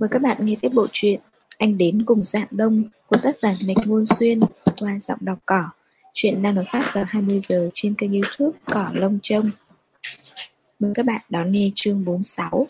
Mời các bạn nghe tiếp bộ truyện Anh đến cùng Dạng Đông của tác giả Mạch Ngôn Xuyên qua giọng đọc Cỏ. Truyện đang được phát vào 20 giờ trên kênh YouTube Cỏ Lông Trông. Mời các bạn đón nghe chương 46.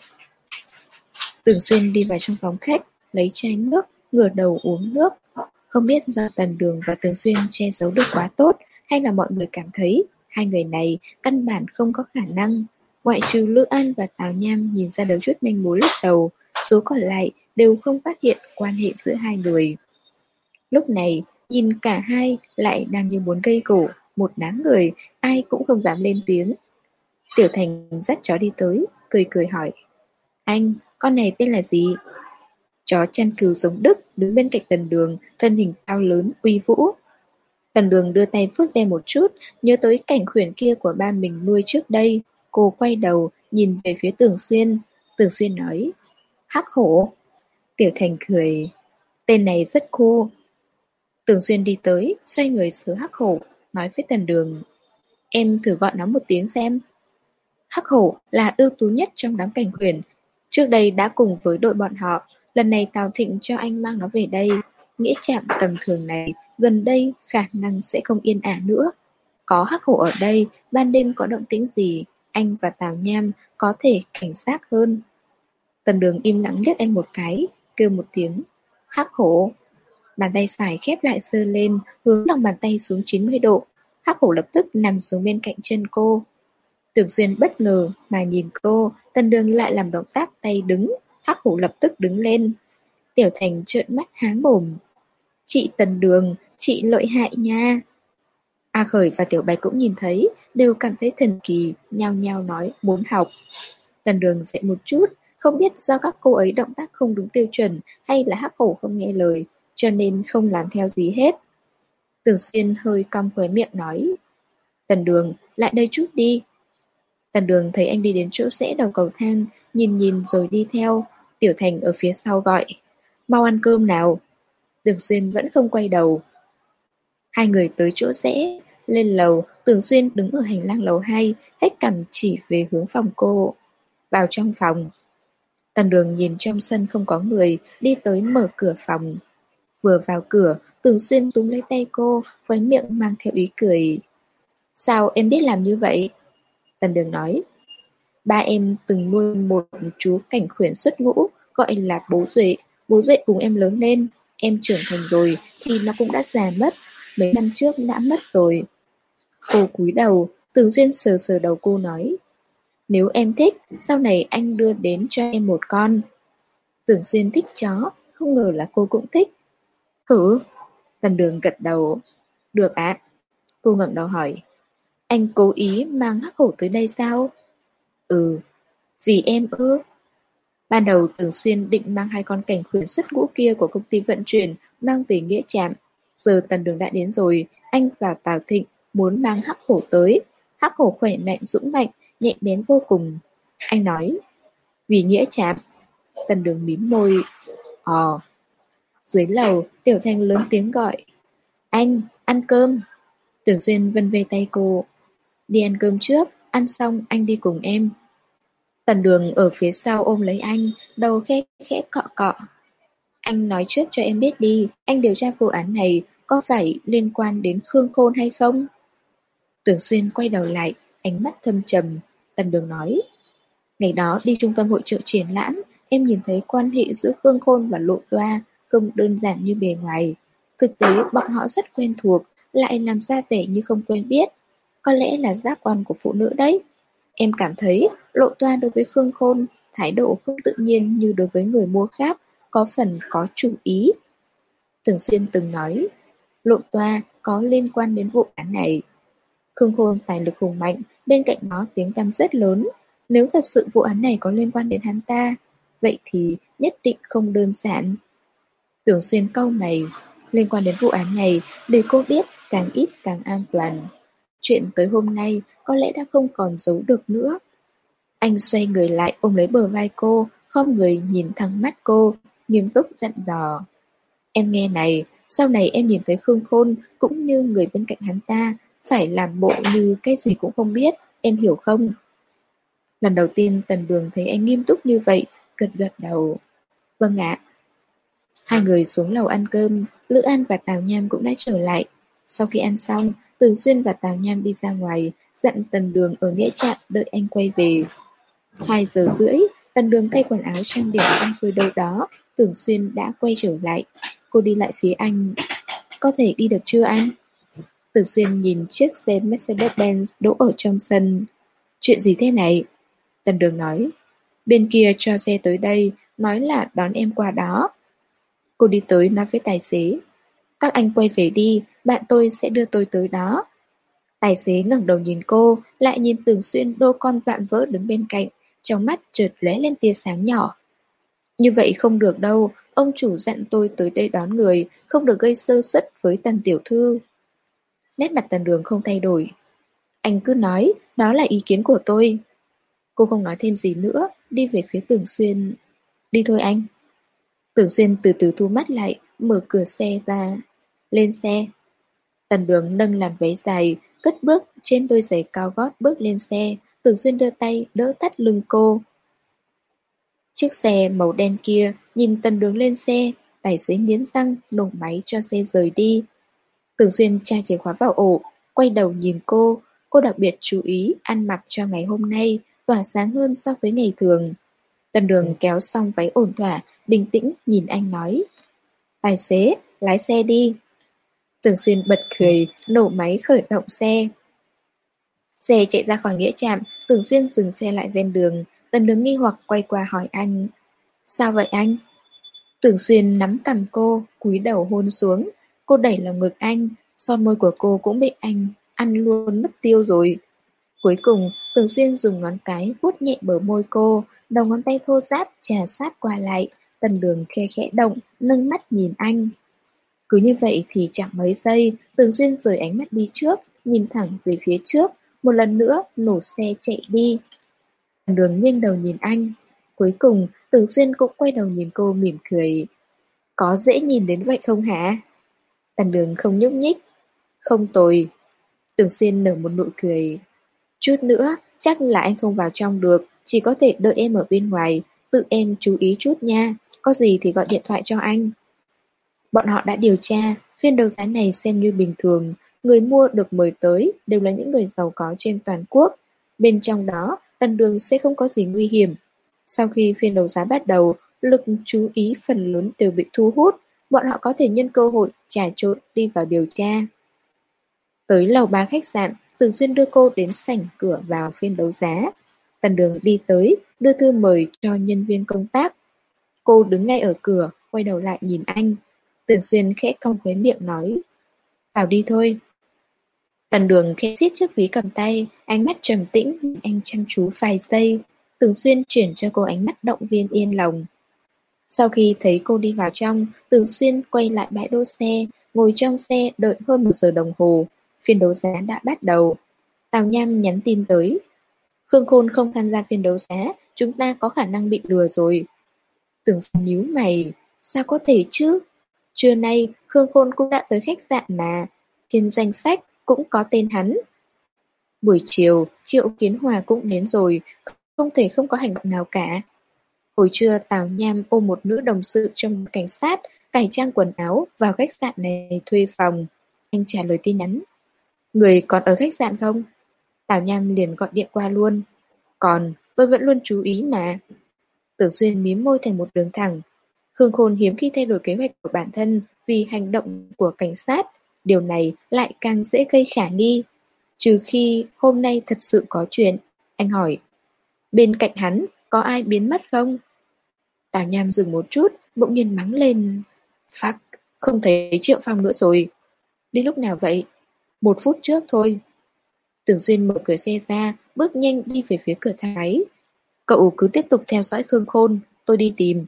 Tưởng Xuyên đi vào trong phòng khách, lấy chai nước, ngửa đầu uống nước. Không biết do Tần Đường và Tưởng Xuyên che giấu được quá tốt, hay là mọi người cảm thấy hai người này căn bản không có khả năng. Ngoại trừ Lữ An và Tào Nham nhìn ra được chút manh mối lúc đầu, số còn lại đều không phát hiện quan hệ giữa hai người. Lúc này, nhìn cả hai lại đang như muốn gây gổ, một đám người, ai cũng không dám lên tiếng. Tiểu Thành dắt chó đi tới, cười cười hỏi: Anh, con này tên là gì? Chó chăn cừu giống Đức đứng bên cạnh Tần Đường, thân hình cao lớn, uy vũ. Tần Đường đưa tay vuốt ve một chút, nhớ tới cảnh khuyển kia của ba mình nuôi trước đây. Cô quay đầu, nhìn về phía Tưởng Xuyên. Tưởng Xuyên nói: Hắc hổ. Tiểu Thành cười: Tên này rất cool. Tưởng Xuyên đi tới, xoay người sờ hắc hổ, nói với Tần Đường: Em thử gọi nó một tiếng xem. Hắc hổ là ưu tú nhất trong đám cảnh khuyển. Trước đây đã cùng với đội bọn họ. Lần này Tào Thịnh cho anh mang nó về đây. Nghĩa trạm tầm thường này gần đây khả năng sẽ không yên ả nữa. Có hắc hổ ở đây, ban đêm có động tĩnh gì, anh và Tào Nham có thể cảnh giác hơn. Tần Đường im lặng liếc anh một cái, kêu một tiếng: Hắc hổ. Bàn tay phải khép lại giơ lên, hướng lòng bàn tay xuống 90 độ. Hắc hổ lập tức nằm xuống bên cạnh chân cô. Tưởng Xuyên bất ngờ mà nhìn cô, Tần Đường lại làm động tác tay đứng. Hắc hổ lập tức đứng lên. Tiểu Thành trợn mắt há mồm: Chị Tần Đường, chị lợi hại nha. A Khởi và Tiểu Bạch cũng nhìn thấy, đều cảm thấy thần kỳ, nhao nhao nói muốn học. Tần Đường dậy một chút, không biết do các cô ấy động tác không đúng tiêu chuẩn hay là hắc hổ không nghe lời, cho nên không làm theo gì hết. Tưởng Xuyên hơi cong khóe miệng nói: Tần Đường, lại đây chút đi. Tần Đường thấy anh đi đến chỗ rẽ đầu cầu thang, nhìn nhìn rồi đi theo. Tiểu Thành ở phía sau gọi: Mau ăn cơm nào. Tưởng Xuyên vẫn không quay đầu. Hai người tới chỗ rẽ, lên lầu. Tưởng Xuyên đứng ở hành lang lầu 2, hết cằm chỉ về hướng phòng cô. Vào trong phòng. Tần Đường nhìn trong sân không có người, đi tới mở cửa phòng. Vừa vào cửa, Tưởng Xuyên túm lấy tay cô, khóe miệng mang theo ý cười. Sao em biết làm như vậy? Tần Đường nói: Ba em từng nuôi một chú cảnh khuyển xuất ngũ, gọi là Bố Duệ. Bố Duệ cùng em lớn lên. Em trưởng thành rồi thì nó cũng đã già mất. Mấy năm trước đã mất rồi. Cô cúi đầu, Tưởng Xuyên sờ sờ đầu cô nói: Nếu em thích, sau này anh đưa đến cho em một con. Tưởng Xuyên thích chó, không ngờ là cô cũng thích. Thử. Tần Đường gật đầu. Được ạ. Cô ngẩng đầu hỏi: Anh cố ý mang hắc hổ tới đây sao? Ừ. Vì em ư? Ban đầu Tưởng Xuyên định mang hai con cảnh khuyển xuất ngũ kia của công ty vận chuyển mang về nghĩa trạm. Giờ Tần Đường đã đến rồi, anh và Tào Thịnh muốn mang hắc hổ tới. Hắc hổ khỏe mạnh dũng mạnh, nhạy bén vô cùng. Anh nói: Vì nghĩa trạm. Tần Đường mím môi. Dưới lầu, Tiểu Thành lớn tiếng gọi: Anh, ăn cơm. Tưởng Xuyên vân vê tay cô: Đi ăn cơm trước, ăn xong anh đi cùng em. Tần Đường ở phía sau ôm lấy anh, đầu khẽ khẽ cọ cọ. Anh nói trước cho em biết đi, anh điều tra vụ án này có phải liên quan đến Khương Khôn hay không? Tưởng Xuyên quay đầu lại, ánh mắt thâm trầm. Tần Đường nói: Ngày đó đi trung tâm hội chợ triển lãm, em nhìn thấy quan hệ giữa Khương Khôn và Lộ Toa không đơn giản như bề ngoài. Thực tế bọn họ rất quen thuộc, lại làm ra vẻ như không quen biết. Có lẽ là giác quan của phụ nữ đấy. Em cảm thấy Lộ Toa đối với Khương Khôn thái độ không tự nhiên như đối với người mua khác, có phần có chủ ý. Tưởng Xuyên từng nói, Lộ Toa có liên quan đến vụ án này. Khương Khôn tài lực hùng mạnh, bên cạnh đó tiếng tăm rất lớn. Nếu thật sự vụ án này có liên quan đến hắn ta, vậy thì nhất định không đơn giản. Tưởng Xuyên cau mày, liên quan đến vụ án này, để cô biết càng ít càng an toàn. Chuyện tới hôm nay có lẽ đã không còn giấu được nữa. Anh xoay người lại ôm lấy bờ vai cô, khom người nhìn thẳng mắt cô, nghiêm túc dặn dò. Em nghe này, sau này em nhìn thấy Khương Khôn cũng như người bên cạnh hắn ta, phải làm bộ như cái gì cũng không biết, em hiểu không? Lần đầu tiên Tần Đường thấy anh nghiêm túc như vậy, gật gật đầu. Vâng ạ. Hai người xuống lầu ăn cơm, Lữ An và Tào Nham cũng đã trở lại. Sau khi ăn xong, Tưởng Xuyên và Tào Nham đi ra ngoài, dặn Tần Đường ở nghĩa trạm đợi anh quay về. 2 giờ rưỡi, Tần Đường thay quần áo trang điểm xong xuôi đâu đó, Tưởng Xuyên đã quay trở lại. Cô đi lại phía anh. Có thể đi được chưa anh? Tưởng Xuyên nhìn chiếc xe Mercedes-Benz đỗ ở trong sân. Chuyện gì thế này? Tần Đường nói. Bên kia cho xe tới đây, nói là đón em qua đó. Cô đi tới nói với tài xế. Các anh quay về đi, bạn tôi sẽ đưa tôi tới đó. Tài xế ngẩng đầu nhìn cô, lại nhìn Tưởng Xuyên đô con vạm vỡ đứng bên cạnh, trong mắt chợt lóe lên tia sáng nhỏ. Như vậy không được đâu, ông chủ dặn tôi tới đây đón người, không được gây sơ suất với Tần tiểu thư. Nét mặt Tần Đường không thay đổi. Anh cứ nói, đó là ý kiến của tôi. Cô không nói thêm gì nữa, đi về phía Tưởng Xuyên. Đi thôi anh. Tưởng Xuyên từ từ thu mắt lại, mở cửa xe ra. Lên xe. Tần Đường nâng làn váy dài, cất bước trên đôi giày cao gót bước lên xe. Tưởng Xuyên đưa tay đỡ thắt lưng cô. Chiếc xe màu đen kia nhìn Tần Đường lên xe, tài xế nghiến răng nổ máy cho xe rời đi. Tưởng Xuyên tra chìa khóa vào ổ, quay đầu nhìn cô đặc biệt chú ý ăn mặc cho ngày hôm nay, tỏa sáng hơn so với ngày thường. Tần Đường kéo xong váy ổn thỏa, bình tĩnh nhìn anh nói. Tài xế, lái xe đi. Tưởng Xuyên bật cười, nổ máy khởi động xe. Xe chạy ra khỏi nghĩa trạm, Tưởng Xuyên dừng xe lại ven đường. Tần Đường nghi hoặc quay qua hỏi anh. Sao vậy anh? Tưởng Xuyên nắm cằm cô, cúi đầu hôn xuống. Cô đẩy lòng ngực anh, son môi của cô cũng bị anh ăn luôn mất tiêu rồi. Cuối cùng, Tưởng Xuyên dùng ngón cái vuốt nhẹ bờ môi cô, đầu ngón tay thô ráp trà sát qua lại. Tần Đường khe khẽ động, nâng mắt nhìn anh. Cứ như vậy thì chẳng mấy giây, Tưởng Xuyên rời ánh mắt đi trước, nhìn thẳng về phía trước, một lần nữa nổ xe chạy đi. Tần Đường nghiêng đầu nhìn anh. Cuối cùng, Tưởng Xuyên cũng quay đầu nhìn cô mỉm cười. Có dễ nhìn đến vậy không hả? Tần Đường không nhúc nhích. Không tồi. Tưởng Xuyên nở một nụ cười. Chút nữa, chắc là anh không vào trong được, chỉ có thể đợi em ở bên ngoài. Tự em chú ý chút nha, có gì thì gọi điện thoại cho anh. Bọn họ đã điều tra, phiên đấu giá này xem như bình thường, người mua được mời tới đều là những người giàu có trên toàn quốc. Bên trong đó, Tần Đường sẽ không có gì nguy hiểm. Sau khi phiên đấu giá bắt đầu, lực chú ý phần lớn đều bị thu hút, bọn họ có thể nhân cơ hội trà trộn đi vào điều tra. Tới lầu 3 khách sạn, Tưởng Xuyên đưa cô đến sảnh cửa vào phiên đấu giá. Tần Đường đi tới, đưa thư mời cho nhân viên công tác. Cô đứng ngay ở cửa, quay đầu lại nhìn anh. Tưởng Xuyên khẽ cong khóe miệng nói. Vào đi thôi. Tần Đường khẽ siết chiếc ví cầm tay, ánh mắt trầm tĩnh, nhìn anh chăm chú vài giây. Tưởng Xuyên chuyển cho cô ánh mắt động viên yên lòng. Sau khi thấy cô đi vào trong, Tưởng Xuyên quay lại bãi đỗ xe, ngồi trong xe đợi hơn 1 giờ đồng hồ. Phiên đấu giá đã bắt đầu. Tào Nham nhắn tin tới. Khương Khôn không tham gia phiên đấu giá, chúng ta có khả năng bị lừa rồi. Tưởng Xuyên nhíu mày, sao có thể chứ? Trưa nay, Khương Khôn cũng đã tới khách sạn mà. Trên danh sách cũng có tên hắn. Buổi chiều, Triệu Kiến Hòa cũng đến rồi, không thể không có hành động nào cả. Hồi trưa Tào Nham ôm một nữ đồng sự trong cảnh sát, cải trang quần áo vào khách sạn này thuê phòng. Anh trả lời tin nhắn. Người còn ở khách sạn không? Tào Nham liền gọi điện qua luôn. Còn, tôi vẫn luôn chú ý mà. Tưởng Xuyên mím môi thành một đường thẳng. Khương Khôn hiếm khi thay đổi kế hoạch của bản thân vì hành động của cảnh sát. Điều này lại càng dễ gây khả nghi. Trừ khi hôm nay thật sự có chuyện. Anh hỏi. Bên cạnh hắn có ai biến mất không? Tào Nham dừng một chút, bỗng nhiên mắng lên. Phắc, không thấy Triệu Phong nữa rồi. Đi lúc nào vậy? 1 phút trước thôi. Tưởng Xuyên mở cửa xe ra, bước nhanh đi về phía cửa thang máy. Cậu cứ tiếp tục theo dõi Khương Khôn, tôi đi tìm.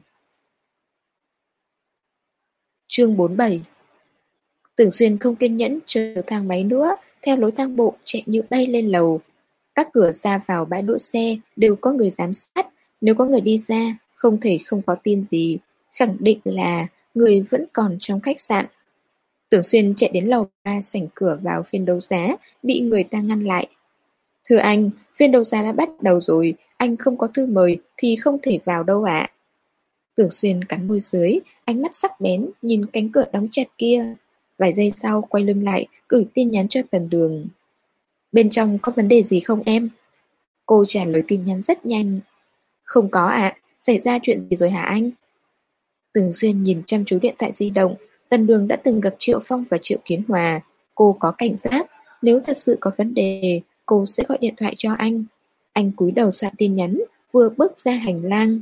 Chương 47. Tưởng Xuyên không kiên nhẫn chờ thang máy nữa, theo lối thang bộ chạy như bay lên lầu. Các cửa ra vào bãi đỗ xe đều có người giám sát, nếu có người đi ra, không thể không có tin gì, khẳng định là người vẫn còn trong khách sạn. Tưởng Xuyên chạy đến lầu 3 sảnh cửa vào phiên đấu giá, bị người ta ngăn lại. Thưa anh, phiên đấu giá đã bắt đầu rồi, anh không có thư mời thì không thể vào đâu ạ. Tưởng Xuyên cắn môi dưới, ánh mắt sắc bén nhìn cánh cửa đóng chặt kia. Vài giây sau quay lưng lại, gửi tin nhắn cho Tần Đường. Bên trong có vấn đề gì không em? Cô trả lời tin nhắn rất nhanh. Không có ạ, xảy ra chuyện gì rồi hả anh? Tưởng Xuyên nhìn chăm chú điện thoại di động. Tần Đường đã từng gặp Triệu Phong và Triệu Kiến Hòa. Cô có cảnh giác, nếu thật sự có vấn đề, cô sẽ gọi điện thoại cho anh. Anh cúi đầu soạn tin nhắn, vừa bước ra hành lang.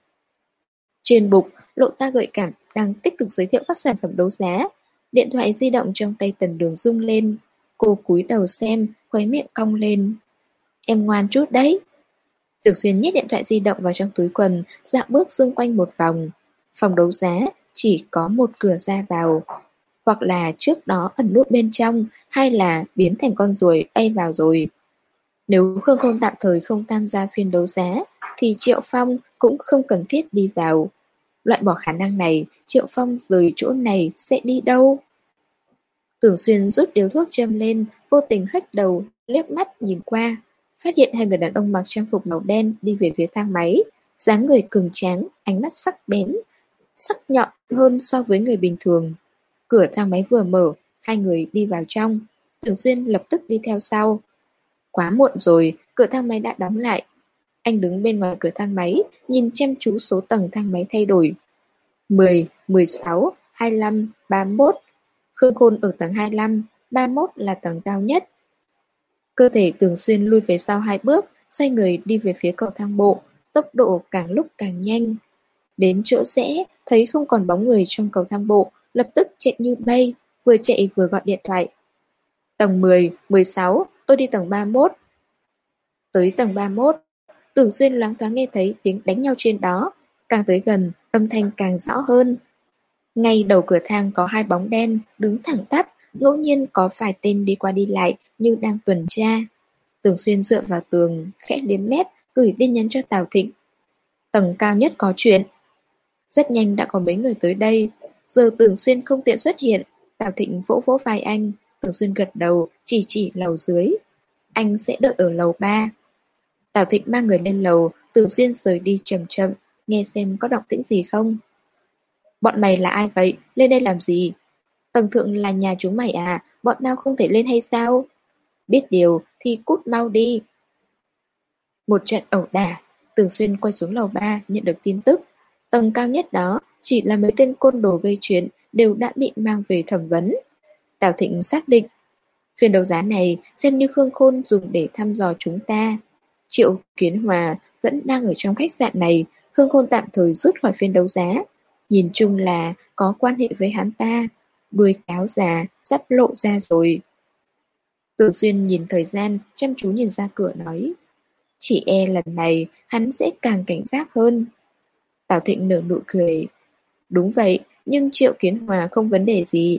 Trên bục, Lộ Ta gợi cảm đang tích cực giới thiệu các sản phẩm đấu giá. Điện thoại di động trong tay Tần Đường rung lên. Cô cúi đầu xem, khóe miệng cong lên. Em ngoan chút đấy. Tưởng Xuyên nhét điện thoại di động vào trong túi quần, dạo bước xung quanh một vòng. Phòng đấu giá chỉ có một cửa ra vào. Hoặc là trước đó ẩn nút bên trong, hay là biến thành con ruồi bay vào rồi. Nếu Khương Khôn tạm thời không tham gia phiên đấu giá, thì Triệu Phong cũng không cần thiết đi vào. Loại bỏ khả năng này, Triệu Phong rời chỗ này sẽ đi đâu? Tưởng Xuyên rút điếu thuốc châm lên, vô tình hất đầu, liếc mắt nhìn qua. Phát hiện hai người đàn ông mặc trang phục màu đen đi về phía thang máy. Dáng người cường tráng, ánh mắt sắc bén, sắc nhọn hơn so với người bình thường. Cửa thang máy vừa mở, hai người đi vào trong. Tưởng Xuyên lập tức đi theo sau. Quá muộn rồi, cửa thang máy đã đóng lại. Anh đứng bên ngoài cửa thang máy, nhìn chăm chú số tầng thang máy thay đổi. 10, 16, 25, 31. Khương Khôn ở tầng 25, 31 là tầng cao nhất. Cơ thể Tưởng Xuyên lui về sau 2 bước, xoay người đi về phía cầu thang bộ, tốc độ càng lúc càng nhanh. Đến chỗ rẽ, thấy không còn bóng người trong cầu thang bộ, lập tức chạy như bay, vừa chạy vừa gọi điện thoại. Tầng 10, 16, tôi đi tầng 31. Tới tầng 31, Tưởng Xuyên loáng thoáng nghe thấy tiếng đánh nhau trên đó, càng tới gần, âm thanh càng rõ hơn. Ngay đầu cửa thang có 2 bóng đen, đứng thẳng tắp, ngẫu nhiên có vài tên đi qua đi lại như đang tuần tra. Tưởng Xuyên dựa vào tường, khẽ liếm mép, gửi tin nhắn cho Tào Thịnh. Tầng cao nhất có chuyện. Rất nhanh đã có mấy người tới đây. Giờ Tưởng Xuyên không tiện xuất hiện. Tào Thịnh vỗ vỗ vai anh. Tưởng Xuyên gật đầu, chỉ lầu dưới. Anh sẽ đợi ở lầu 3. Tào Thịnh mang người lên lầu. Tưởng Xuyên rời đi chậm chậm, nghe xem có động tĩnh gì không. Bọn mày là ai vậy? Lên đây làm gì? Tầng thượng là nhà chúng mày à? Bọn tao không thể lên hay sao? Biết điều thì cút mau đi. Một trận ẩu đả. Tưởng Xuyên quay xuống lầu 3 nhận được tin tức. Tầng cao nhất đó chỉ là mấy tên côn đồ gây chuyện đều đã bị mang về thẩm vấn. Tào Thịnh xác định phiên đấu giá này xem như Khương Khôn dùng để thăm dò chúng ta. Triệu Kiến Hòa vẫn đang ở trong khách sạn này. Khương Khôn tạm thời rút khỏi phiên đấu giá. Nhìn chung là có quan hệ với hắn ta. Đuôi cáo già sắp lộ ra rồi. Tưởng Xuyên nhìn thời gian, chăm chú nhìn ra cửa nói. Chỉ e lần này hắn sẽ càng cảnh giác hơn. Tào Thịnh nở nụ cười. Đúng vậy, nhưng Triệu Kiến Hòa không vấn đề gì.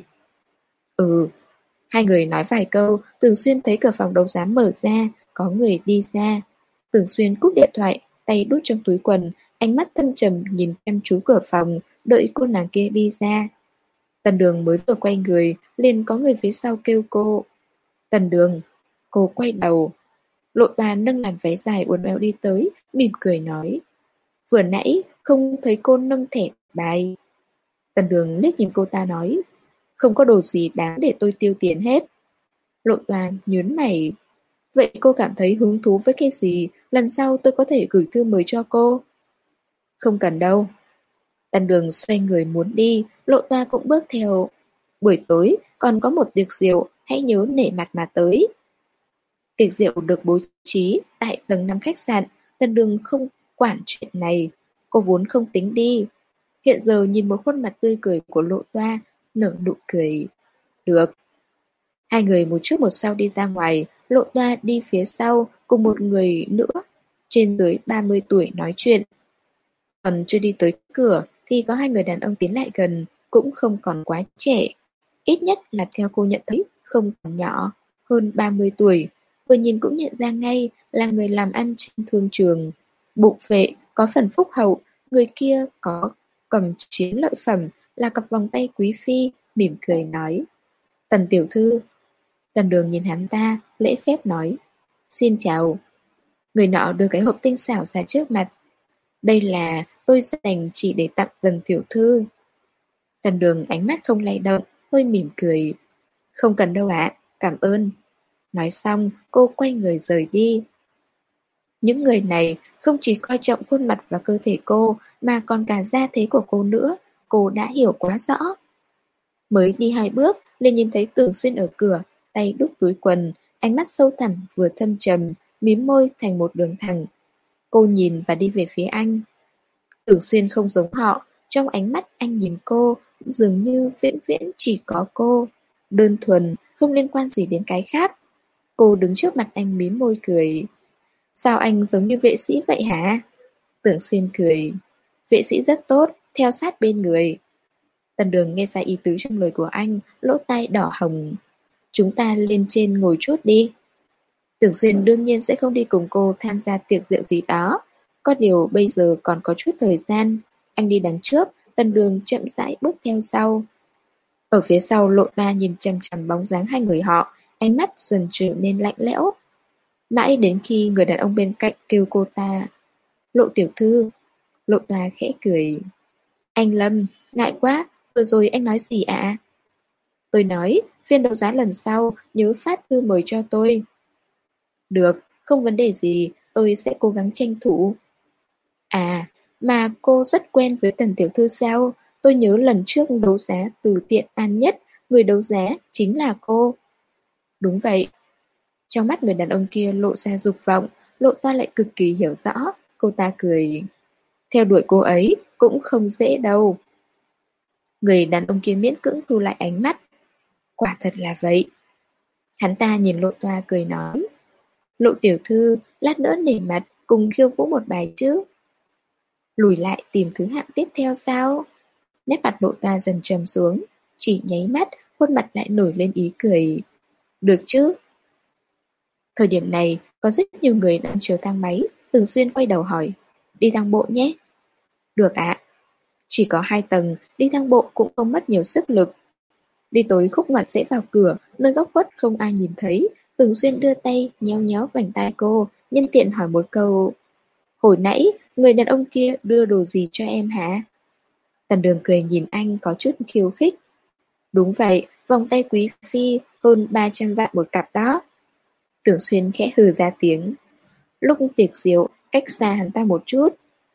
Ừ. Hai người nói vài câu, Tưởng Xuyên thấy cửa phòng đấu giá mở ra, có người đi ra. Tưởng Xuyên cúp điện thoại, tay đút trong túi quần, ánh mắt thâm trầm nhìn chăm chú cửa phòng, đợi cô nàng kia đi ra. Tần Đường mới vừa quay người, liền có người phía sau kêu cô. Tần Đường. Cô quay đầu. Lộ Tà nâng làn váy dài uốn éo đi tới, mỉm cười nói. Vừa nãy không thấy cô nâng thẻ bài. Tần Đường liếc nhìn cô ta nói. Không có đồ gì đáng để tôi tiêu tiền hết. Lộ Tà nhớn mày. Vậy cô cảm thấy hứng thú với cái gì? Lần sau tôi có thể gửi thư mời cho cô. Không cần đâu. Tần Đường xoay người muốn đi, Lộ Tà cũng bước theo. Buổi tối còn có một tiệc rượu, hãy nhớ nể mặt mà tới. Tiệc rượu được bố trí tại tầng 5 khách sạn. Tần Đường không quản chuyện này. Cô vốn không tính đi. Hiện giờ nhìn một khuôn mặt tươi cười của Lộ Toa, nở nụ cười. Được. Hai người một trước một sau đi ra ngoài. Lộ Toa đi phía sau cùng một người nữa trên dưới 30 tuổi nói chuyện. Còn chưa đi tới cửa thì có hai người đàn ông tiến lại gần, cũng không còn quá trẻ. Ít nhất là theo cô nhận thấy không còn nhỏ, hơn 30 tuổi. Vừa nhìn cũng nhận ra ngay là người làm ăn trên thương trường. Bụng phệ, có phần phúc hậu, người kia có cầm chiến lợi phẩm là cặp vòng tay quý phi, mỉm cười nói. Tần tiểu thư. Tần Đường nhìn hắn ta, lễ phép nói. Xin chào. Người nọ đưa cái hộp tinh xảo ra trước mặt. Đây là tôi dành chỉ để tặng Tần tiểu thư. Tần Đường ánh mắt không lay động, hơi mỉm cười. Không cần đâu ạ, cảm ơn. Nói xong, cô quay người rời đi. Những người này không chỉ coi trọng khuôn mặt và cơ thể cô, mà còn cả gia thế của cô nữa. Cô đã hiểu quá rõ. Mới đi 2 bước, liền nhìn thấy Tưởng Xuyên ở cửa, tay đút túi quần, ánh mắt sâu thẳm vừa thâm trầm, mím môi thành một đường thẳng. Cô nhìn và đi về phía anh. Tưởng Xuyên không giống họ, trong ánh mắt anh nhìn cô, dường như viễn viễn chỉ có cô. Đơn thuần, không liên quan gì đến cái khác. Cô đứng trước mặt anh mím môi cười. Sao anh giống như vệ sĩ vậy hả? Tưởng Xuyên cười. Vệ sĩ rất tốt, theo sát bên người. Tần Đường nghe ra ý tứ trong lời của anh, lỗ tai đỏ hồng. Chúng ta lên trên ngồi chút đi. Tưởng Xuyên đương nhiên sẽ không đi cùng cô tham gia tiệc rượu gì đó. Có điều bây giờ còn có chút thời gian. Anh đi đằng trước, Tần Đường chậm rãi bước theo sau. Ở phía sau Lộ Ta nhìn chằm chằm bóng dáng hai người họ, ánh mắt dần trở nên lạnh lẽo. Mãi đến khi người đàn ông bên cạnh kêu cô ta Lộ tiểu thư. Lộ Ta khẽ cười. Anh Lâm, ngại quá, vừa rồi anh nói gì ạ? Tôi nói, phiên đấu giá lần sau nhớ phát thư mời cho tôi. Được, không vấn đề gì, tôi sẽ cố gắng tranh thủ. À, mà cô rất quen với Tần tiểu thư sao? Tôi nhớ lần trước đấu giá từ Tiện An Nhất, người đấu giá chính là cô. Đúng vậy. Trong mắt người đàn ông kia lộ ra dục vọng, Lộ Ta lại cực kỳ hiểu rõ. Cô ta cười. Theo đuổi cô ấy cũng không dễ đâu. Người đàn ông kia miễn cưỡng thu lại ánh mắt. Quả thật là vậy. Hắn ta nhìn Lộ Toa cười nói. Lộ tiểu thư, lát nữa nể mặt cùng khiêu vũ một bài chứ. Lùi lại tìm thứ hạng tiếp theo sao? Nét mặt Lộ Toa dần trầm xuống. Chỉ nháy mắt, khuôn mặt lại nổi lên ý cười. Được chứ? Thời điểm này, có rất nhiều người đang chờ thang máy. Thường xuyên quay đầu hỏi. Đi thang bộ nhé. Được ạ. Chỉ có 2 tầng, đi thang bộ cũng không mất nhiều sức lực. Đi tới khúc ngoặt sẽ vào cửa, nơi góc khuất không ai nhìn thấy. Thường xuyên đưa tay, nhéo nhéo vành tai cô, nhân tiện hỏi một câu. Hồi nãy, người đàn ông kia đưa đồ gì cho em hả? Tần Đường cười nhìn anh có chút khiêu khích. Đúng vậy, vòng tay quý phi, hơn 300 vạn một cặp đó. Tưởng Xuyên khẽ hừ ra tiếng. Lúc tiệc rượu, cách xa hắn ta một chút.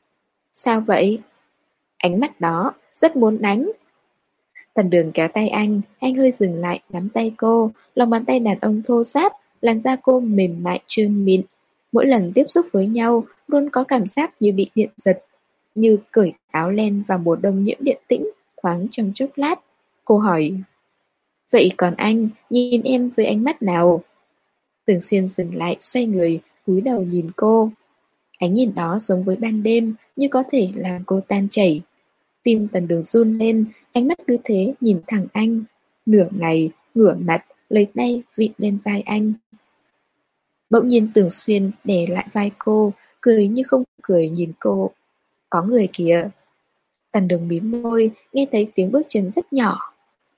Sao vậy? Ánh mắt đó, rất muốn đánh. Tần Đường kéo tay anh hơi dừng lại nắm tay cô, lòng bàn tay đàn ông thô ráp, làn da cô mềm mại trơn mịn. Mỗi lần tiếp xúc với nhau, luôn có cảm giác như bị điện giật, như cởi áo len vào mùa đông nhiễm điện tĩnh, thoáng trong chốc lát. Cô hỏi, vậy còn anh, nhìn em với ánh mắt nào? Tưởng Xuyên dừng lại, xoay người, cúi đầu nhìn cô. Ánh nhìn đó giống với ban đêm, như có thể làm cô tan chảy. Tim Tần Đường run lên, ánh mắt cứ thế nhìn thẳng anh. Nửa ngày, ngửa mặt, lấy tay vịn lên vai anh. Bỗng nhiên Tưởng Xuyên để lại vai cô, cười như không cười nhìn cô. Có người kìa. Tần Đường mím môi, nghe thấy tiếng bước chân rất nhỏ.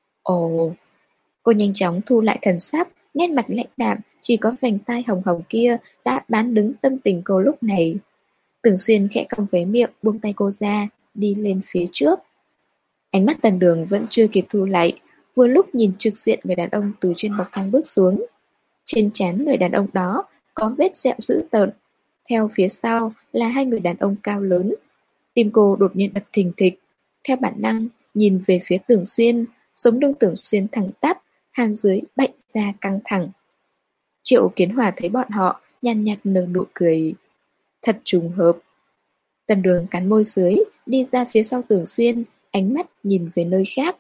Ồ. Cô nhanh chóng thu lại thần sắc, nét mặt lạnh đạm, chỉ có vành tai hồng hồng kia đã bán đứng tâm tình cô lúc này. Tưởng Xuyên khẽ cong khóe miệng, buông tay cô ra, đi lên phía trước. Ánh mắt Tần Đường vẫn chưa kịp thu lại, vừa lúc nhìn trực diện người đàn ông từ trên bậc thang bước xuống. Trên trán người đàn ông đó có vết sẹo dữ tợn. Theo phía sau là 2 người đàn ông cao lớn. Tim cô đột nhiên đập thình thịch. Theo bản năng, nhìn về phía Tưởng Xuyên, sống lưng Tưởng Xuyên thẳng tắp, hàm dưới bệnh ra căng thẳng. Triệu Kiến Hòa thấy bọn họ, nhàn nhạt nở nụ cười. Thật trùng hợp. Tần Đường cắn môi dưới, đi ra phía sau Tưởng Xuyên, ánh mắt nhìn về nơi khác.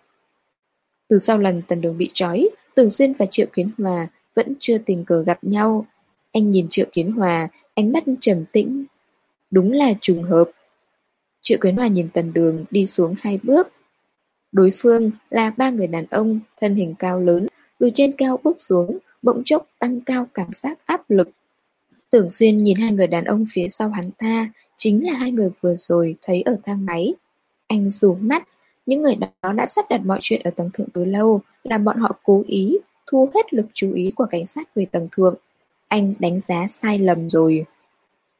Từ sau lần Tần Đường bị trói, Tưởng Xuyên và Triệu Kiến Hòa vẫn chưa tình cờ gặp nhau. Anh nhìn Triệu Kiến Hòa, ánh mắt trầm tĩnh. Đúng là trùng hợp. Triệu Kiến Hòa nhìn Tần Đường đi xuống 2 bước. Đối phương là 3 người đàn ông, thân hình cao lớn, từ trên cao bước xuống, bỗng chốc tăng cao cảm giác áp lực. Tưởng Xuyên nhìn 2 người đàn ông phía sau hắn ta, chính là 2 người vừa rồi thấy ở thang máy. Anh rủ mắt, những người đó đã sắp đặt mọi chuyện ở tầng thượng từ lâu, làm bọn họ cố ý, thu hết lực chú ý của cảnh sát về tầng thượng. Anh đánh giá sai lầm rồi.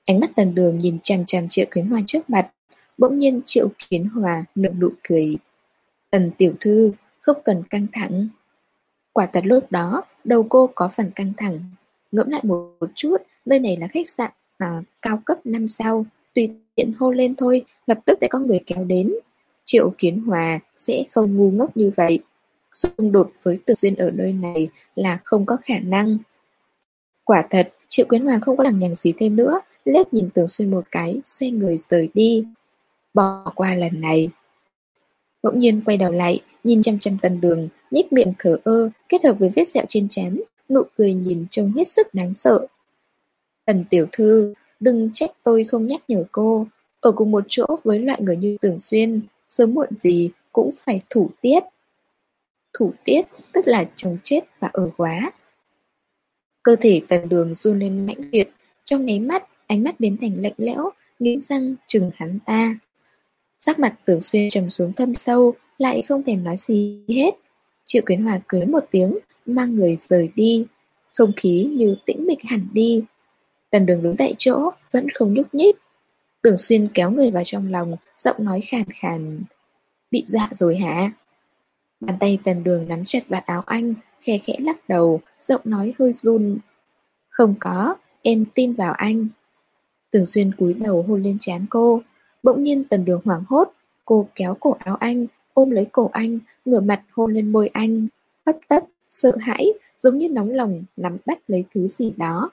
Ánh mắt Tần Đường nhìn chằm chằm Triệu Kiến Hòa trước mặt. Bỗng nhiên Triệu Kiến Hòa nở nụ cười. Tần tiểu thư, không cần căng thẳng. Quả thật lúc đó, đầu cô có phần căng thẳng. Ngẫm lại một chút, nơi này là khách sạn cao cấp 5 sao. Tùy tiện hô lên thôi, lập tức sẽ có người kéo đến. Triệu Kiến Hòa sẽ không ngu ngốc như vậy. Xung đột với Từ Xuyên ở nơi này là không có khả năng. Quả thật, Triệu Kiến Hòa không có lằng nhằng gì thêm nữa, liếc nhìn Từ Xuyên một cái, xoay người rời đi. Bỏ qua lần này. Bỗng nhiên quay đầu lại, nhìn chăm chăm Tần Đường, nhếch miệng thở ơ, kết hợp với vết sẹo trên trán, nụ cười nhìn trông hết sức đáng sợ. Tần tiểu thư, đừng trách tôi không nhắc nhở cô, ở cùng một chỗ với loại người như Tưởng Xuyên, sớm muộn gì cũng phải thủ tiết. Thủ tiết tức là chồng chết và ở quá. Cơ thể Tần Đường run lên mãnh liệt, trong nháy mắt, ánh mắt biến thành lạnh lẽo, nghiến răng trừng hắn ta. Sắc mặt Tưởng Xuyên trầm xuống thâm sâu, lại không thèm nói gì hết. Triệu Kiến Hòa cười một tiếng, mang người rời đi. Không khí như tĩnh mịch hẳn đi. Tần Đường đứng tại chỗ, vẫn không nhúc nhích. Tưởng Xuyên kéo người vào trong lòng, giọng nói khàn khàn. Bị dọa rồi hả? Bàn tay Tần Đường nắm chặt vạt áo anh, khẽ khẽ lắc đầu, giọng nói hơi run. Không có, em tin vào anh. Tưởng Xuyên cúi đầu hôn lên trán cô. Bỗng nhiên Tần Đường hoảng hốt, cô kéo cổ áo anh, ôm lấy cổ anh, ngửa mặt hôn lên môi anh, hấp tấp, sợ hãi, giống như nóng lòng nắm bắt lấy thứ gì đó.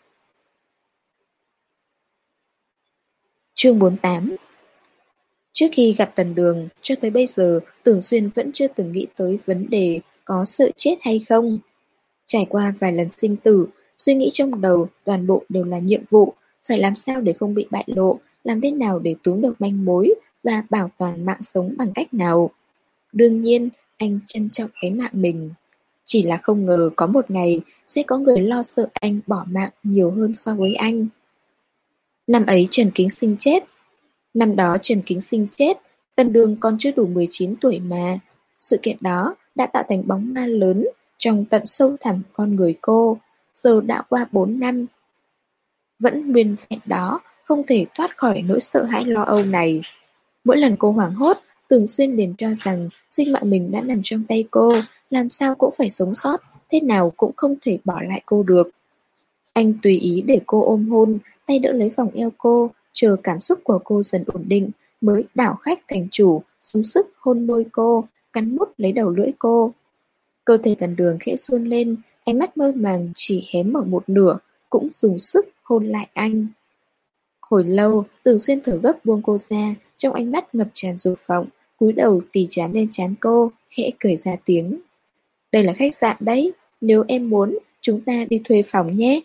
Chương 48. Trước khi gặp Tần Đường, cho tới bây giờ, Tưởng Xuyên vẫn chưa từng nghĩ tới vấn đề có sợ chết hay không. Trải qua vài lần sinh tử, suy nghĩ trong đầu toàn bộ đều là nhiệm vụ, phải làm sao để không bị bại lộ, làm thế nào để túm được manh mối và bảo toàn mạng sống bằng cách nào. Đương nhiên, anh trân trọng cái mạng mình. Chỉ là không ngờ có một ngày sẽ có người lo sợ anh bỏ mạng nhiều hơn so với anh. Năm ấy Trần Kính Sinh chết. Năm đó Trần Kính Sinh chết, Tần Đường còn chưa đủ 19 tuổi mà. Sự kiện đó đã tạo thành bóng ma lớn trong tận sâu thẳm con người cô. Giờ đã qua 4 năm. Vẫn nguyên vẹn đó, không thể thoát khỏi nỗi sợ hãi lo âu này. Mỗi lần cô hoảng hốt, Tưởng Xuyên liền cho rằng sinh mạng mình đã nằm trong tay cô, làm sao cũng phải sống sót, thế nào cũng không thể bỏ lại cô được. Anh tùy ý để cô ôm hôn, tay đỡ lấy vòng eo cô, chờ cảm xúc của cô dần ổn định, mới đảo khách thành chủ, dùng sức hôn môi cô, cắn mút lấy đầu lưỡi cô. Cơ thể Tần Đường khẽ run lên, ánh mắt mơ màng chỉ hé mở một nửa, cũng dùng sức hôn lại anh. Hồi lâu, Tưởng Xuyên thở gấp buông cô ra, trong ánh mắt ngập tràn dục vọng, cúi đầu tì trán lên trán cô, khẽ cười ra tiếng. Đây là khách sạn đấy, nếu em muốn, chúng ta đi thuê phòng nhé.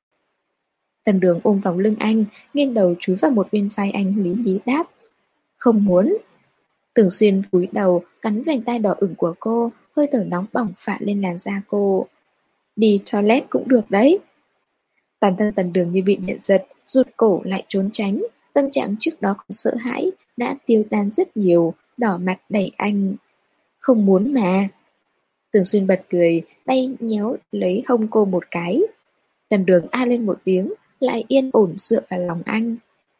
Tần Đường ôm vòng lưng anh, nghiêng đầu chúi vào một bên vai anh lý nhí đáp. Không muốn. Tưởng Xuyên cúi đầu, cắn vành tai đỏ ửng của cô, hơi thở nóng bỏng phả lên làn da cô. Đi toilet cũng được đấy. Toàn thân Tần Đường như bị điện giật, rụt cổ lại trốn tránh, tâm trạng trước đó còn sợ hãi, đã tiêu tan rất nhiều, đỏ mặt đẩy anh. Không muốn mà. Tưởng Xuyên bật cười, tay nhéo lấy hông cô một cái. Tần Đường a lên một tiếng, lại yên ổn dựa vào lòng anh.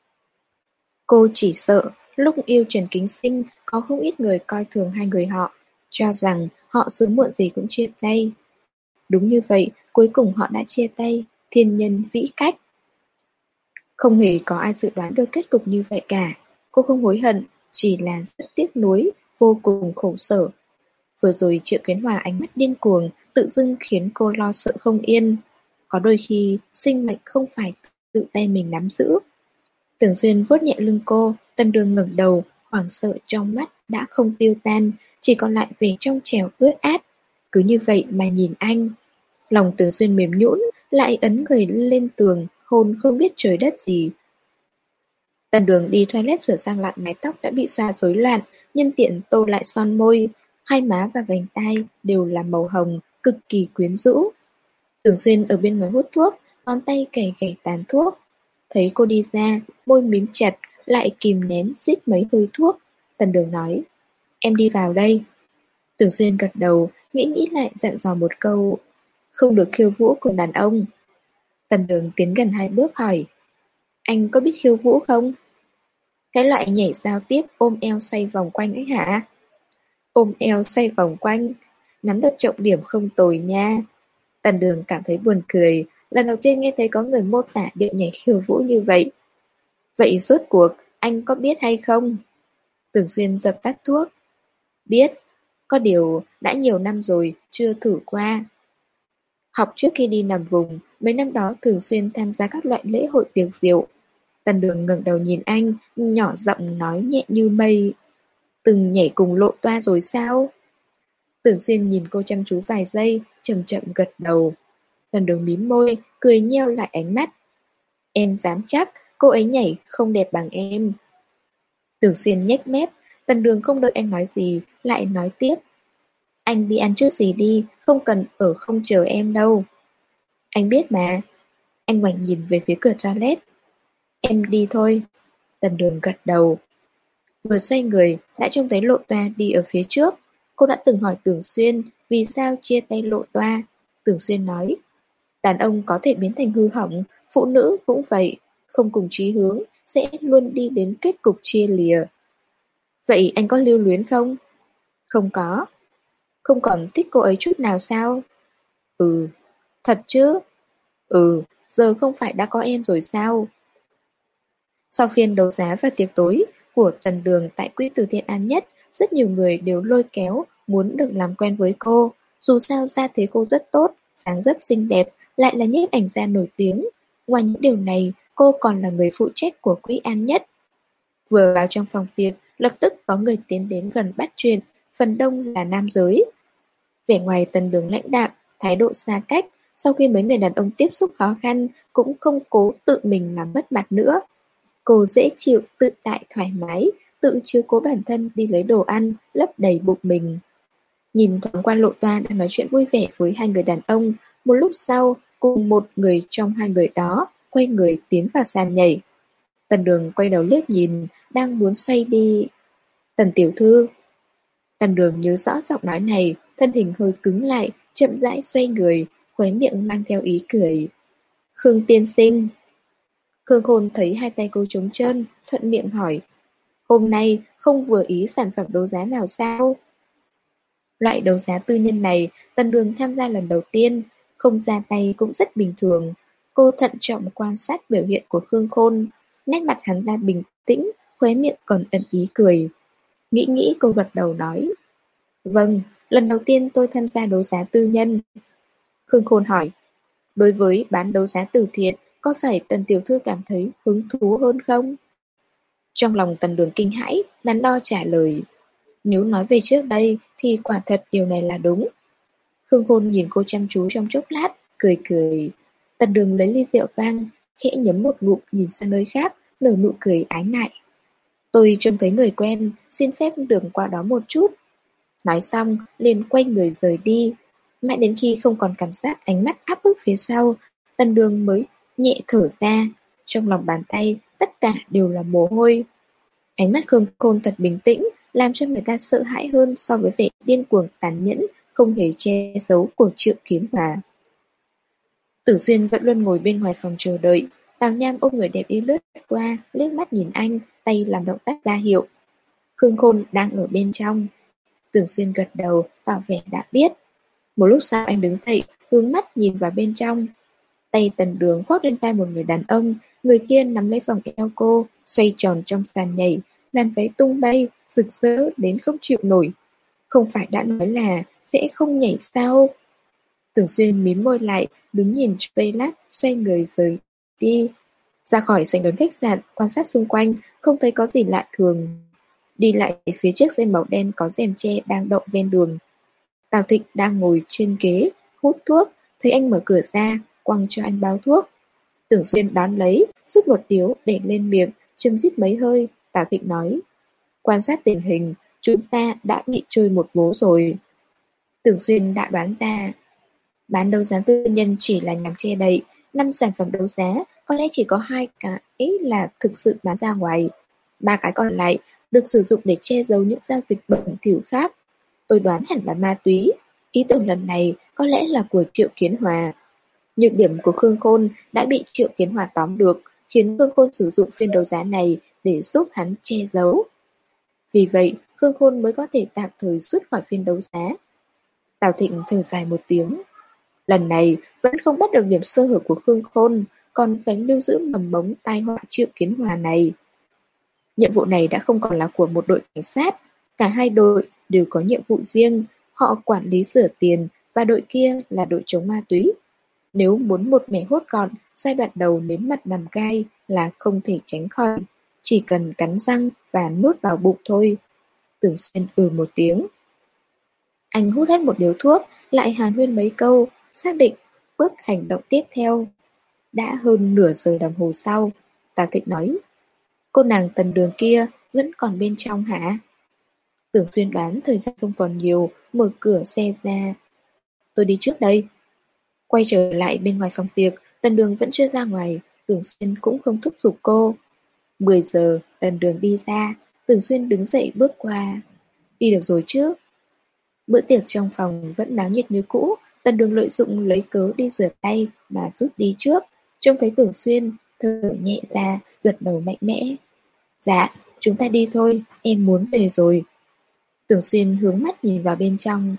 Cô chỉ sợ, lúc yêu Trần Kính Sinh có không ít người coi thường hai người họ, cho rằng họ sớm muộn gì cũng chia tay. Đúng như vậy, cuối cùng họ đã chia tay, thiên nhân vĩ cách. Không hề có ai dự đoán được kết cục như vậy cả. Cô không hối hận, chỉ là rất tiếc nuối, vô cùng khổ sở. Vừa rồi Triệu Kiến Hòa ánh mắt điên cuồng, tự dưng khiến cô lo sợ không yên. Có đôi khi, sinh mệnh không phải tự tay mình nắm giữ. Tưởng Xuyên vuốt nhẹ lưng cô, Tần Đường ngẩng đầu, hoảng sợ trong mắt đã không tiêu tan, chỉ còn lại vẻ trong trẻo ướt át. Cứ như vậy mà nhìn anh. Lòng Tưởng Xuyên mềm nhũn, lại ấn người lên tường, hôn không biết trời đất gì. Tần Đường đi toilet sửa sang lại mái tóc đã bị xóa rối loạn, nhân tiện tô lại son môi, hai má và vành tai đều là màu hồng, cực kỳ quyến rũ. Tưởng Xuyên ở bên ngoài hút thuốc, ngón tay gảy gảy tàn thuốc. Thấy cô đi ra, môi mím chặt, lại kìm nén rít mấy hơi thuốc. Tần Đường nói, em đi vào đây. Tưởng Xuyên gật đầu, nghĩ lại dặn dò một câu, không được khiêu vũ cùng đàn ông. Tần Đường tiến gần hai bước hỏi, Anh có biết khiêu vũ không? Cái loại nhảy giao tiếp ôm eo xoay vòng quanh ấy hả? Ôm eo xoay vòng quanh, nắm được trọng điểm không tồi nha. Tần Đường cảm thấy buồn cười, lần đầu tiên nghe thấy có người mô tả điệu nhảy khiêu vũ như vậy. Vậy rốt cuộc, anh có biết hay không? Tưởng Xuyên dập tắt thuốc. Biết, có điều đã nhiều năm rồi, chưa thử qua. Học trước khi đi nằm vùng, mấy năm đó thường xuyên tham gia các loại lễ hội tiệc rượu. Tần Đường ngẩng đầu nhìn anh, nhỏ giọng nói nhẹ như mây. Từng nhảy cùng Lộ Toa rồi sao? Tưởng Xuyên nhìn cô chăm chú vài giây, chậm chậm gật đầu. Tần Đường mím môi, cười nheo lại ánh mắt. Em dám chắc, cô ấy nhảy không đẹp bằng em. Tưởng Xuyên nhếch mép, Tần Đường không đợi anh nói gì, lại nói tiếp. Anh đi ăn chút gì đi, không cần ở không chờ em đâu. Anh biết mà. Anh ngoảnh nhìn về phía cửa toilet. Em đi thôi. Tần Đường gật đầu. Vừa xoay người, đã trông thấy Lộ Toa đi ở phía trước. Cô đã từng hỏi Tưởng Xuyên vì sao chia tay Lộ Toa. Tưởng Xuyên nói, đàn ông có thể biến thành hư hỏng, phụ nữ cũng vậy, không cùng chí hướng, sẽ luôn đi đến kết cục chia lìa. Vậy anh có lưu luyến không? Không có. Không còn thích cô ấy chút nào sao? Ừ. Thật chứ? Ừ, giờ không phải đã có em rồi sao? Sau phiên đấu giá và tiệc tối của Tần Đường tại quỹ từ thiện An Nhất, rất nhiều người đều lôi kéo muốn được làm quen với cô. Dù sao gia thế cô rất tốt, dáng dấp xinh đẹp, lại là nhiếp ảnh gia nổi tiếng. Ngoài những điều này, cô còn là người phụ trách của quỹ An Nhất. Vừa vào trong phòng tiệc, lập tức có người tiến đến gần bắt chuyện, phần đông là nam giới. Vẻ ngoài Tần Đường lãnh đạm, thái độ xa cách, sau khi mấy người đàn ông tiếp xúc khó khăn, cũng không cố tự mình làm mất mặt nữa. Cô dễ chịu, tự tại, thoải mái, tự chiếu cố bản thân đi lấy đồ ăn, lấp đầy bụng mình. Nhìn thoáng qua Lộ Toa đang nói chuyện vui vẻ với hai người đàn ông, một lúc sau, cùng một người trong hai người đó, quay người tiến vào sàn nhảy. Tần Đường quay đầu liếc nhìn, đang muốn xoay đi. Tần tiểu thư. Tần Đường nhớ rõ giọng nói này, thân hình hơi cứng lại, chậm rãi xoay người, khóe miệng mang theo ý cười. Khương tiên sinh. Khương Khôn thấy hai tay cô trống trơn, thuận miệng hỏi. Hôm nay không vừa ý sản phẩm đấu giá nào sao? Loại đấu giá tư nhân này, Tần Đường tham gia lần đầu tiên, không ra tay cũng rất bình thường. Cô thận trọng quan sát biểu hiện của Khương Khôn, nét mặt hắn ta bình tĩnh, khóe miệng còn ẩn ý cười. Nghĩ nghĩ cô gật đầu nói. Vâng, lần đầu tiên tôi tham gia đấu giá tư nhân. Khương Khôn hỏi. Đối với bán đấu giá từ thiện, có phải Tần tiểu thư cảm thấy hứng thú hơn không? Trong lòng Tần Đường kinh hãi, đắn đo trả lời. Nếu nói về trước đây thì quả thật điều này là đúng. Khương Khôn nhìn cô chăm chú trong chốc lát, cười cười. Tần Đường lấy ly rượu vang, khẽ nhấm một ngụm nhìn sang nơi khác, nở nụ cười ái ngại. Tôi trông thấy người quen, xin phép được qua đó một chút. Nói xong, liền quay người rời đi. Mãi đến khi không còn cảm giác ánh mắt áp bức phía sau, Tần Đường mới nhẹ thở ra. Trong lòng bàn tay, tất cả đều là mồ hôi. Ánh mắt Khương Khôn thật bình tĩnh, làm cho người ta sợ hãi hơn so với vẻ điên cuồng tàn nhẫn, không hề che giấu của Triệu Kiến Hòa. Tử Xuyên vẫn luôn ngồi bên ngoài phòng chờ đợi. Tào Nham ôm người đẹp đi lướt qua, liếc mắt nhìn anh, tay làm động tác ra hiệu. Khương Khôn đang ở bên trong. Tử Xuyên gật đầu, tỏ vẻ đã biết. Một lúc sau anh đứng dậy, hướng mắt nhìn vào bên trong. Tay Tần Đường khoác lên vai một người đàn ông, người kia nắm lấy vòng eo cô, xoay tròn trong sàn nhảy, làn váy tung bay, rực rỡ đến không chịu nổi. Không phải đã nói là sẽ không nhảy sao? Tưởng Xuyên mím môi lại, đứng nhìn giây lát, xoay người rời đi. Ra khỏi sảnh lớn khách sạn, quan sát xung quanh, không thấy có gì lạ thường. Đi lại phía chiếc xe màu đen có rèm tre đang đậu ven đường. Tào Thịnh đang ngồi trên ghế, hút thuốc, thấy anh mở cửa ra, quăng cho anh bao thuốc. Tưởng Xuyên đón lấy, rút một điếu để lên miệng, châm rít mấy hơi, Tào Thịnh nói. Quan sát tình hình, chúng ta đã bị chơi một vố rồi. Tưởng Xuyên đã đoán ra. Bán đấu giá tư nhân chỉ là nhằm che đậy, 5 sản phẩm đấu giá, có lẽ chỉ có 2 cái là thực sự bán ra ngoài. 3 cái còn lại được sử dụng để che giấu những giao dịch bẩn thỉu khác. Tôi đoán hẳn là ma túy. Ý tưởng lần này có lẽ là của Triệu Kiến Hòa. Nhược điểm của Khương Khôn đã bị Triệu Kiến Hòa tóm được, khiến Khương Khôn sử dụng phiên đấu giá này để giúp hắn che giấu. Vì vậy, Khương Khôn mới có thể tạm thời rút khỏi phiên đấu giá. Tào Thịnh thở dài một tiếng. Lần này vẫn không bắt được điểm sơ hở của Khương Khôn, còn phải lưu giữ mầm mống tai họa Triệu Kiến Hòa này. Nhiệm vụ này đã không còn là của một đội cảnh sát, cả hai đội đều có nhiệm vụ riêng, họ quản lý rửa tiền và đội kia là đội chống ma túy. Nếu muốn một mẻ hốt gọn, giai đoạn đầu nếm mật nằm gai là không thể tránh khỏi, chỉ cần cắn răng và nuốt vào bụng thôi. Tưởng Xuyên một tiếng. Anh hút hết một điếu thuốc, lại hàn huyên mấy câu, xác định bước hành động tiếp theo. Đã hơn nửa giờ đồng hồ sau, Tào Thịnh nói, cô nàng Tần Đường kia vẫn còn bên trong hả? Tưởng Xuyên đoán thời gian không còn nhiều, mở cửa xe ra. Tôi đi trước đây. Quay trở lại bên ngoài phòng tiệc, Tần Đường vẫn chưa ra ngoài, Tưởng Xuyên cũng không thúc giục cô. 10 giờ, Tần Đường đi ra, Tưởng Xuyên đứng dậy bước qua. Đi được rồi chứ? Bữa tiệc trong phòng vẫn náo nhiệt như cũ, Tần Đường lợi dụng lấy cớ đi rửa tay mà rút đi trước. Trông thấy Tưởng Xuyên, thở nhẹ ra, gật đầu mạnh mẽ. Dạ, chúng ta đi thôi, em muốn về rồi. Tưởng Xuyên hướng mắt nhìn vào bên trong.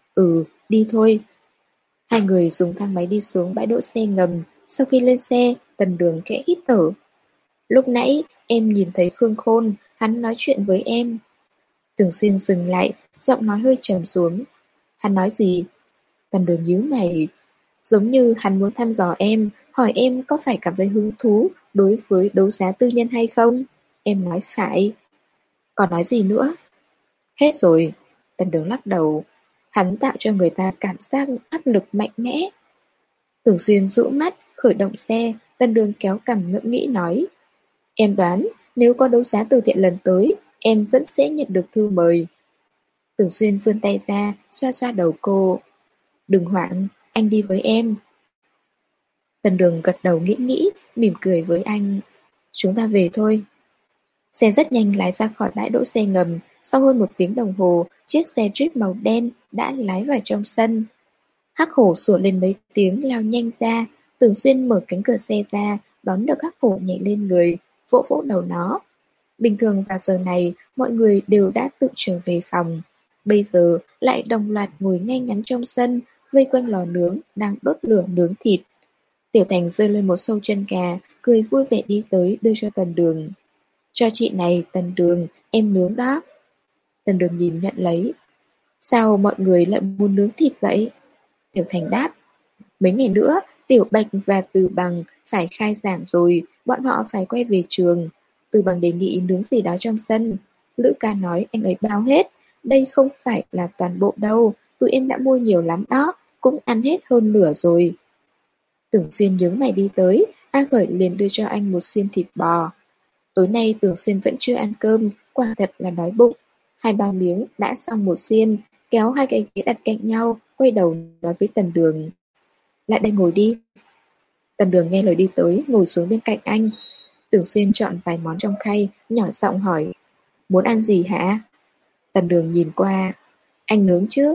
Đi thôi. Hai người dùng thang máy đi xuống bãi đỗ xe ngầm. Sau khi lên xe, Tần Đường khẽ hít thở. Lúc nãy, em nhìn thấy Khương Khôn, hắn nói chuyện với em. Tưởng Xuyên dừng lại, giọng nói hơi trầm xuống. Hắn nói gì? Tần Đường nhíu mày. Giống như hắn muốn thăm dò em, hỏi em có phải cảm thấy hứng thú đối với đấu giá tư nhân hay không? Em nói phải. Còn nói gì nữa? Hết rồi. Tần Đường lắc đầu. Hắn tạo cho người ta cảm giác áp lực mạnh mẽ. Tưởng Xuyên rũ mắt, khởi động xe, Tần Đường kéo cằm ngẫm nghĩ nói. Em đoán, nếu có đấu giá từ thiện lần tới, em vẫn sẽ nhận được thư mời. Tưởng Xuyên vươn tay ra, xoa xoa đầu cô. Đừng hoảng, anh đi với em. Tần Đường gật đầu nghĩ, mỉm cười với anh. Chúng ta về thôi. Xe rất nhanh lái ra khỏi bãi đỗ xe ngầm. Sau hơn 1 tiếng đồng hồ, chiếc xe Jeep màu đen đã lái vào trong sân. Hắc Hổ sủa lên mấy tiếng lao nhanh ra. Tưởng Xuyên mở cánh cửa xe ra, đón được Hắc Hổ nhảy lên người, vỗ vỗ đầu nó. Bình thường vào giờ này, mọi người đều đã tự trở về phòng. Bây giờ lại đồng loạt ngồi ngay ngắn trong sân, vây quanh lò nướng đang đốt lửa nướng thịt. Tiểu Thành giơ lên một sâu chân gà, cười vui vẻ đi tới đưa cho Tần Đường. Cho chị này, Tần Đường, em nướng đó. Tần Đường nhìn nhận lấy. Sao mọi người lại muốn nướng thịt vậy? Tiểu Thành đáp. Mấy ngày nữa, Tiểu Bạch và Từ Bằng phải khai giảng rồi, bọn họ phải quay về trường. Từ Bằng đề nghị nướng gì đó trong sân. Lữ ca nói anh ấy bao hết. Đây không phải là toàn bộ đâu, tụi em đã mua nhiều lắm đó, cũng ăn hết hơn nửa rồi. Tưởng Xuyên nhướng mày đi tới, A Khởi liền đưa cho anh một xiên thịt bò. Tối nay Tưởng Xuyên vẫn chưa ăn cơm, quả thật là đói bụng. 2-3 miếng đã xong một xiên, kéo hai cái ghế đặt cạnh nhau, quay đầu nói với Tần Đường. Lại đây ngồi đi. Tần Đường nghe lời đi tới, ngồi xuống bên cạnh anh. Tưởng Xuyên chọn vài món trong khay, nhỏ giọng hỏi. Muốn ăn gì hả? Tần Đường nhìn qua. Anh nướng chứ?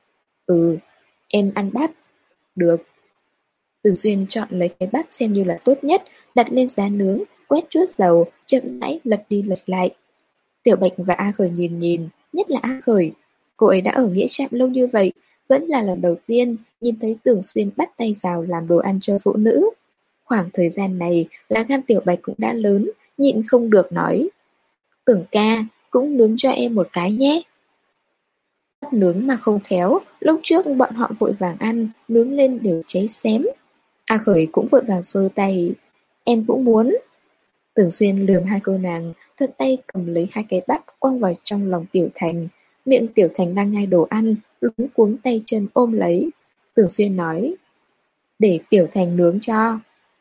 Em ăn bắp. Được. Tưởng Xuyên chọn lấy cái bắp xem như là tốt nhất, đặt lên giá nướng, quét chút dầu, chậm rãi lật đi lật lại. Tiểu Bạch và A Khởi nhìn, nhất là A Khởi. Cô ấy đã ở nghĩa trạm lâu như vậy, vẫn là lần đầu tiên nhìn thấy Tưởng Xuyên bắt tay vào làm đồ ăn cho phụ nữ. Khoảng thời gian này, lá gan Tiểu Bạch cũng đã lớn, nhịn không được nói. Tưởng ca, cũng nướng cho em một cái nhé. Bắp nướng mà không khéo, lúc trước bọn họ vội vàng ăn, nướng lên đều cháy xém. A Khởi cũng vội vàng xua tay. Em cũng muốn. Tưởng Xuyên lườm hai cô nàng, thuận tay cầm lấy hai cái bắp quăng vào trong lòng Tiểu Thành. Miệng Tiểu Thành đang nhai đồ ăn, luống cuống tay chân ôm lấy. Tưởng Xuyên nói. Để Tiểu Thành nướng cho.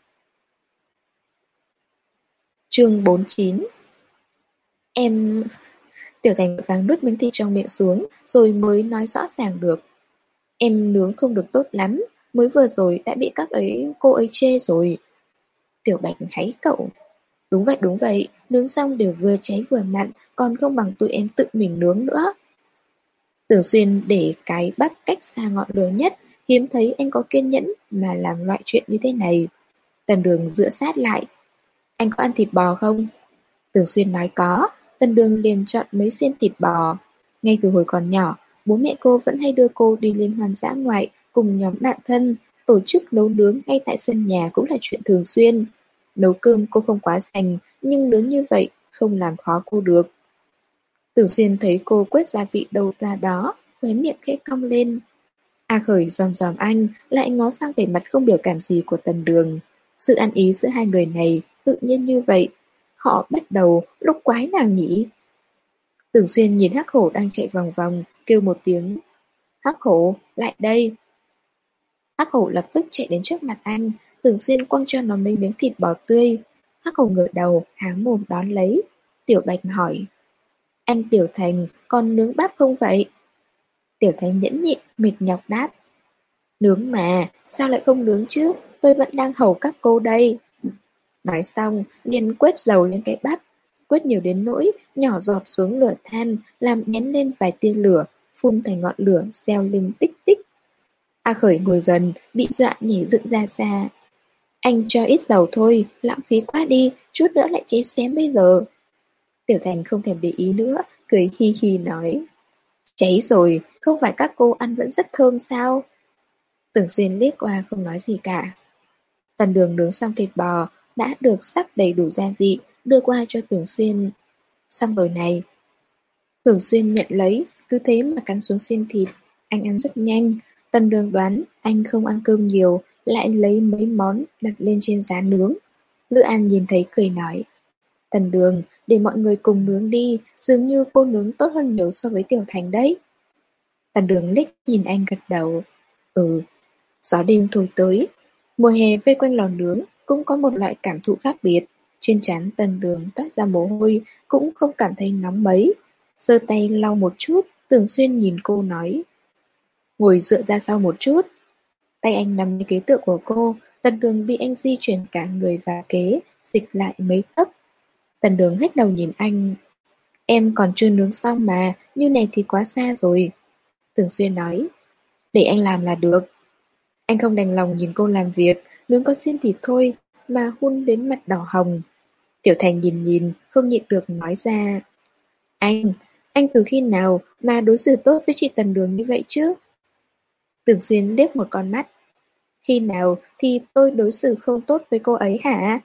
Chương 49. Em... Tiểu Thành vàng nuốt miếng thịt trong miệng xuống, rồi mới nói rõ ràng được. Em nướng không được tốt lắm, mới vừa rồi đã bị cô ấy chê rồi. Tiểu Bạch háy cậu. Đúng vậy, nướng xong đều vừa cháy vừa mặn, còn không bằng tụi em tự mình nướng nữa. Tưởng Xuyên để cái bắp cách xa ngọn lửa nhất, hiếm thấy anh có kiên nhẫn mà làm loại chuyện như thế này. Tần Đường dựa sát lại. Anh có ăn thịt bò không? Tưởng Xuyên nói có, Tần Đường liền chọn mấy xiên thịt bò. Ngay từ hồi còn nhỏ, bố mẹ cô vẫn hay đưa cô đi liên hoan dã ngoại cùng nhóm bạn thân, tổ chức nấu nướng ngay tại sân nhà cũng là chuyện thường xuyên. Nấu cơm cô không quá sành, nhưng nướng như vậy không làm khó cô được. Tưởng Xuyên thấy cô quét gia vị đâu ra đó, khóe miệng khẽ cong lên. A Khởi dòm dòm anh, lại ngó sang vẻ mặt không biểu cảm gì của Tần Đường. Sự ăn ý giữa hai người này tự nhiên như vậy. Họ bắt đầu lúc quái nào nhỉ? Tưởng Xuyên nhìn Hắc Hổ đang chạy vòng vòng, kêu một tiếng. Hắc Hổ, lại đây. Hắc Hổ lập tức chạy đến trước mặt anh, Tưởng Xuyên quăng cho nó mấy miếng thịt bò tươi. Hắc Hổ ngửa đầu, há mồm đón lấy. Tiểu Bạch hỏi. Anh Tiểu Thành, còn nướng bắp không vậy? Tiểu Thành nhẫn nhịn, mệt nhọc đáp. Nướng mà, sao lại không nướng chứ? Tôi vẫn đang hầu các cô đây. Nói xong, liền quét dầu lên cái bắp. Quét nhiều đến nỗi, nhỏ giọt xuống lửa than, làm bén lên vài tia lửa, phun thành ngọn lửa, reo lên tích tích. A Khởi ngồi gần, bị dọa nhảy dựng ra xa. Anh cho ít dầu thôi, lãng phí quá đi, chút nữa lại cháy xém bây giờ. Tiểu Thành không thèm để ý nữa, cười hi hi nói. Cháy rồi, không phải các cô ăn vẫn rất thơm sao? Tưởng Xuyên liếc qua không nói gì cả. Tần Đường nướng xong thịt bò, đã được sắc đầy đủ gia vị, đưa qua cho Tưởng Xuyên. Xong rồi này. Tưởng Xuyên nhận lấy, cứ thế mà cắn xuống xiên thịt. Anh ăn rất nhanh. Tần Đường đoán anh không ăn cơm nhiều, lại lấy mấy món đặt lên trên giá nướng. Lữ An nhìn thấy cười nói. Tần Đường, để mọi người cùng nướng đi, dường như cô nướng tốt hơn nhiều so với Tiểu Thành đấy. Tần Đường liếc nhìn anh gật đầu. Ừ. Gió đêm thổi tới. Mùa hè vây quanh lò nướng cũng có một loại cảm thụ khác biệt. Trên trán Tần Đường toát ra mồ hôi, cũng không cảm thấy nóng mấy. Giơ tay lau một chút, Tưởng Xuyên nhìn cô nói. Ngồi dựa ra sau một chút. Tay anh nằm như kế tựa của cô, Tần Đường bị anh di chuyển cả người và kế, dịch lại mấy tấc. Tần Đường hết đầu nhìn anh. Em còn chưa nướng xong mà, như này thì quá xa rồi. Tưởng Xuyên nói. Để anh làm là được. Anh không đành lòng nhìn cô làm việc, nướng có xiên thịt thôi, mà hun đến mặt đỏ hồng. Tiểu Thành nhìn nhìn, không nhịn được nói ra. Anh từ khi nào mà đối xử tốt với chị Tần Đường như vậy chứ? Tưởng Xuyên liếc một con mắt. Khi nào thì tôi đối xử không tốt với cô ấy hả?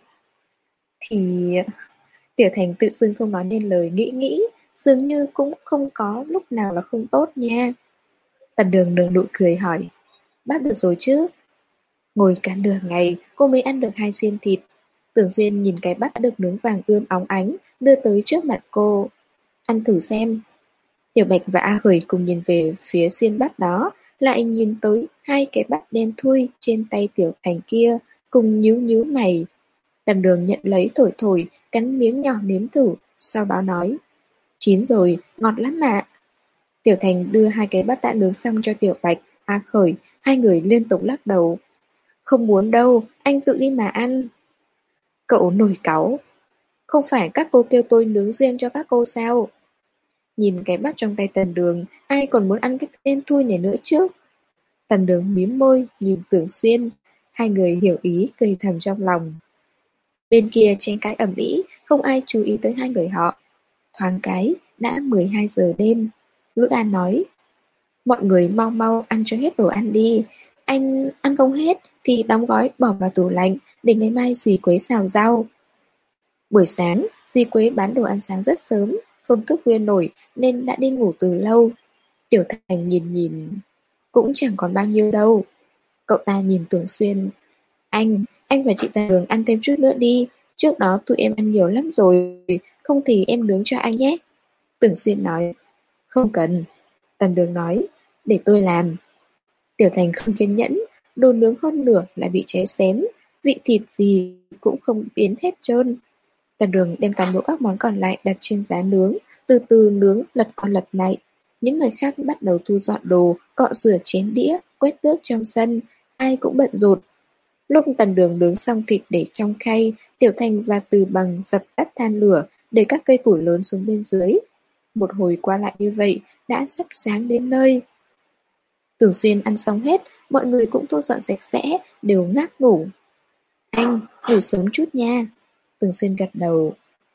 Thì... Tiểu Thành tự dưng không nói nên lời nghĩ, dường như cũng không có lúc nào là không tốt nha. Tần Đường nở nụ cười hỏi. Bác được rồi chứ? Ngồi cả nửa ngày, cô mới ăn được 2 xiên thịt. Tưởng Xuyên nhìn cái bát đã được nướng vàng ươm óng ánh, đưa tới trước mặt cô. Ăn thử xem. Tiểu Bạch và A Khởi cùng nhìn về phía xiên bát đó, lại nhìn tới 2 cái bát đen thui trên tay Tiểu Thành kia, cùng nhíu nhíu mày. Tần Đường nhận lấy thổi thổi, cắn miếng nhỏ nếm thử, sau đó nói. Chín rồi, ngọt lắm ạ. Tiểu Thành đưa 2 cái bát đã nướng xong cho Tiểu Bạch, A Khởi, hai người liên tục lắc đầu. Không muốn đâu, anh tự đi mà ăn. Cậu nổi cáu. Không phải các cô kêu tôi nướng riêng cho các cô sao? Nhìn cái bát trong tay Tần Đường, ai còn muốn ăn cái tên thui này nữa chứ? Tần Đường mím môi, nhìn Tưởng Xuyên. Hai người hiểu ý, cười thầm trong lòng. Bên kia tranh cãi ầm ĩ, không ai chú ý tới hai người họ. Thoáng cái, đã 12 giờ đêm. Lữ An nói, mọi người mau mau ăn cho hết đồ ăn đi. Anh ăn không hết thì đóng gói bỏ vào tủ lạnh để ngày mai dì Quế xào rau. Buổi sáng, dì Quế bán đồ ăn sáng rất sớm, không thức khuya nổi nên đã đi ngủ từ lâu. Tiểu Thành nhìn nhìn, cũng chẳng còn bao nhiêu đâu. Cậu ta nhìn Tưởng Xuyên. Anh và chị Tần Đường ăn thêm chút nữa đi. Trước đó tụi em ăn nhiều lắm rồi, không thì em nướng cho anh nhé. Tưởng Xuyên nói. Không cần. Tần Đường nói. Để tôi làm. Tiểu Thành không kiên nhẫn, đồ nướng hơn nửa lại bị cháy xém, vị thịt gì cũng không biến hết trơn. Tần Đường đem toàn bộ các món còn lại đặt trên giá nướng, từ từ nướng lật qua lật lại. Những người khác bắt đầu thu dọn đồ, cọ rửa chén đĩa, quét tước trong sân, ai cũng bận rộn. Lúc Tần Đường nướng xong thịt để trong khay, Tiểu Thành và Từ Bằng dập tắt than lửa, để các cây củi lớn xuống bên dưới. Một hồi qua lại như vậy, đã sắp sáng đến nơi. Tưởng Xuyên ăn xong hết, mọi người cũng thu dọn sạch sẽ, đều ngáp ngủ. Anh, ngủ sớm chút nha. Tường Xuyên gật đầu.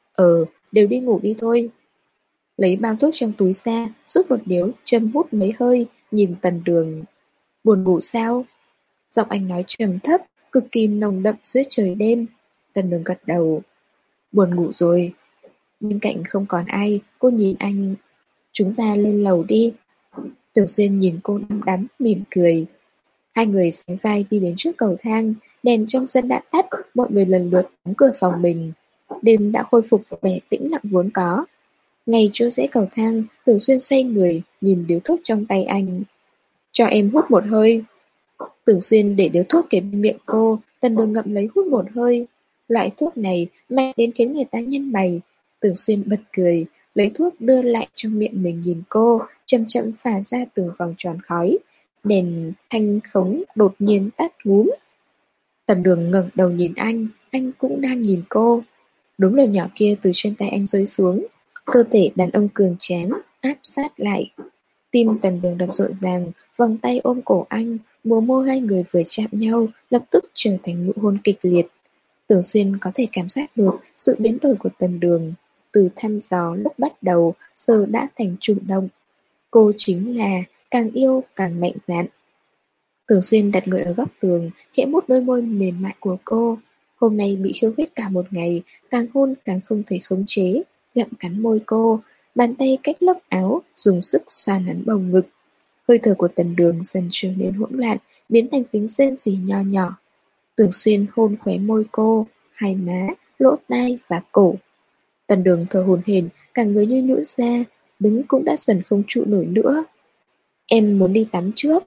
Đều đi ngủ đi thôi. Lấy bao thuốc trong túi ra, rút một điếu, châm hút mấy hơi, nhìn Tần Đường. Buồn ngủ sao? Giọng anh nói trầm thấp, cực kỳ nồng đậm giữa trời đêm. Tần Đường gật đầu. Buồn ngủ rồi. Bên cạnh không còn ai, cô nhìn anh. Chúng ta lên lầu đi. Tưởng Xuyên nhìn cô đăm đắm, mỉm cười. Hai người sánh vai đi đến trước cầu thang, đèn trong sân đã tắt, mọi người lần lượt đóng cửa phòng mình. Đêm đã khôi phục vẻ tĩnh lặng vốn có. Ngay chỗ rẽ cầu thang, Tưởng Xuyên xoay người, nhìn điếu thuốc trong tay anh. Cho em hút một hơi. Tưởng Xuyên để điếu thuốc kế bên miệng cô, Tần Đường ngậm lấy hút một hơi. Loại thuốc này mạnh đến khiến người ta nhăn mày. Tưởng Xuyên bật cười, lấy thuốc đưa lại trong miệng mình nhìn cô, chậm chậm phả ra từng vòng tròn khói. Đèn thanh khống đột nhiên tắt ngúm. Tần Đường ngẩng đầu nhìn anh cũng đang nhìn cô. Đúng lời nhỏ kia từ trên tay anh rơi xuống. Cơ thể đàn ông cường tráng áp sát lại. Tim Tần Đường đập rộn ràng, vòng tay ôm cổ anh, bờ môi hai người vừa chạm nhau, lập tức trở thành nụ hôn kịch liệt. Tưởng Xuyên có thể cảm giác được sự biến đổi của Tần Đường. Từ thăm dò lúc bắt đầu, giờ đã thành chủ động. Cô chính là càng yêu càng mạnh dạn. Tưởng Xuyên đặt người ở góc tường, khẽ mút đôi môi mềm mại của cô. Hôm nay bị khiêu khích cả một ngày, càng hôn càng không thể khống chế, gặm cắn môi cô, bàn tay cách lốc áo, dùng sức xoa nắn bầu ngực. Hơi thở của Tần Đường dần trở nên hỗn loạn, biến thành tiếng rên rỉ nho nhỏ. Tưởng Xuyên hôn khóe môi cô, hai má, lỗ tai và cổ. Tần Đường thở hổn hển, cả người như nhũn ra, đứng cũng đã dần không trụ nổi nữa. Em muốn đi tắm trước.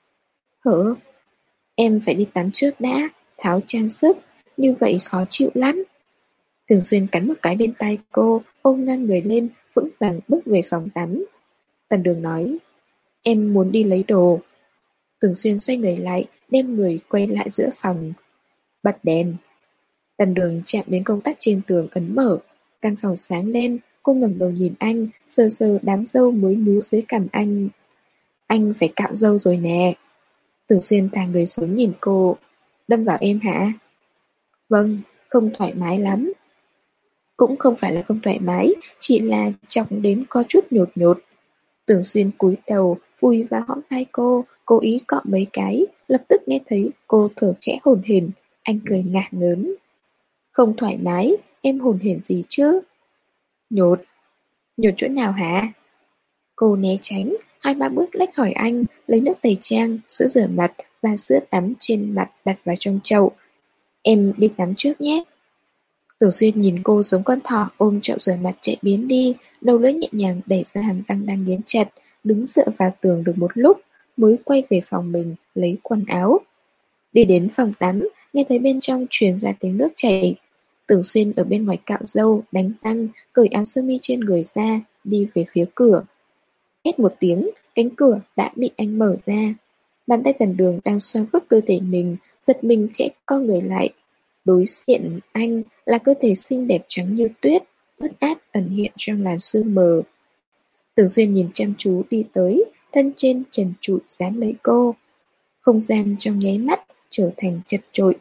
Hở? Em phải đi tắm trước đã, tháo trang sức, như vậy khó chịu lắm. Thường Xuyên cắn một cái bên tay cô, ôm ngang người lên, vững vàng bước về phòng tắm. Tần Đường nói, em muốn đi lấy đồ. Thường Xuyên xoay người lại, đem người quay lại giữa phòng. Bật đèn. Tần Đường chạm đến công tắc trên tường ấn mở. Căn phòng sáng lên, cô ngẩng đầu nhìn anh, sờ sờ đám râu mới nhú dưới cằm anh. Anh phải cạo râu rồi nè. Thường Xuyên thả người xuống nhìn cô. Đâm vào em hả? Vâng, không thoải mái lắm. Cũng không phải là không thoải mái, chỉ là chọc đến có chút nhột nhột. Tưởng Xuyên cúi đầu, vùi vào hõm vai cô, cố ý cọ mấy cái, lập tức nghe thấy cô thở khẽ hổn hển. Anh cười ngả ngớn. Không thoải mái, em hổn hển gì chứ? Nhột. Nhột chỗ nào hả? Cô né tránh, hai ba bước lách khỏi anh, lấy nước tẩy trang, sữa rửa mặt và sữa tắm trên mặt đặt vào trong chậu. Em đi tắm trước nhé. Tưởng Xuyên nhìn cô giống con thỏ ôm chậu rửa mặt chạy biến đi, đầu lưỡi nhẹ nhàng đẩy ra hàm răng đang nghiến chặt, đứng dựa vào tường được một lúc, mới quay về phòng mình lấy quần áo. Đi đến phòng tắm, nghe thấy bên trong truyền ra tiếng nước chảy. Tưởng Xuyên ở bên ngoài cạo râu, đánh răng, cởi áo sơ mi trên người ra, đi về phía cửa. Hét một tiếng, cánh cửa đã bị anh mở ra. Bàn tay Tần Đường đang xoa vuốt cơ thể mình, giật mình khẽ co người lại. Đối diện anh là cơ thể xinh đẹp trắng như tuyết, ướt át ẩn hiện trong làn sương mờ. Tưởng Xuyên nhìn chăm chú đi tới, thân trên trần trụi dán lấy cô. Không gian trong nháy mắt trở thành chật chội.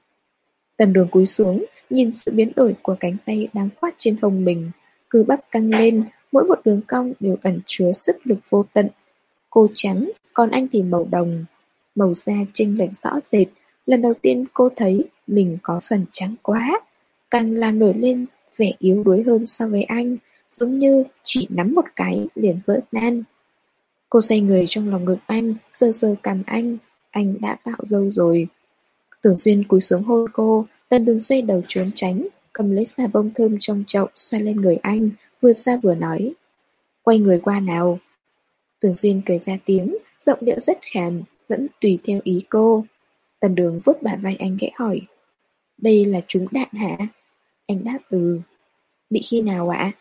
Tần Đường cúi xuống, nhìn sự biến đổi của cánh tay đang khoác trên hông mình. Cơ bắp căng lên, mỗi một đường cong đều ẩn chứa sức lực vô tận. Cô trắng, còn anh thì màu đồng. Màu da chênh lệch rõ rệt. Lần đầu tiên cô thấy mình có phần trắng quá. Càng làm nổi lên vẻ yếu đuối hơn so với anh, giống như chỉ nắm một cái liền vỡ tan. Cô xoay người trong lòng ngực anh, sờ sờ cằm anh đã cạo râu rồi. Tưởng Xuyên cúi xuống hôn cô, Tần Đường xoay đầu trốn tránh, cầm lấy xà bông thơm trong chậu xoa lên người anh, vừa xoa vừa nói. Quay người qua nào. Tưởng Xuyên cười ra tiếng, giọng điệu rất khàn, vẫn tùy theo ý cô. Tần Đường vuốt bả vai anh khẽ hỏi. Đây là trúng đạn hả? Anh đáp ừ. Bị khi nào ạ?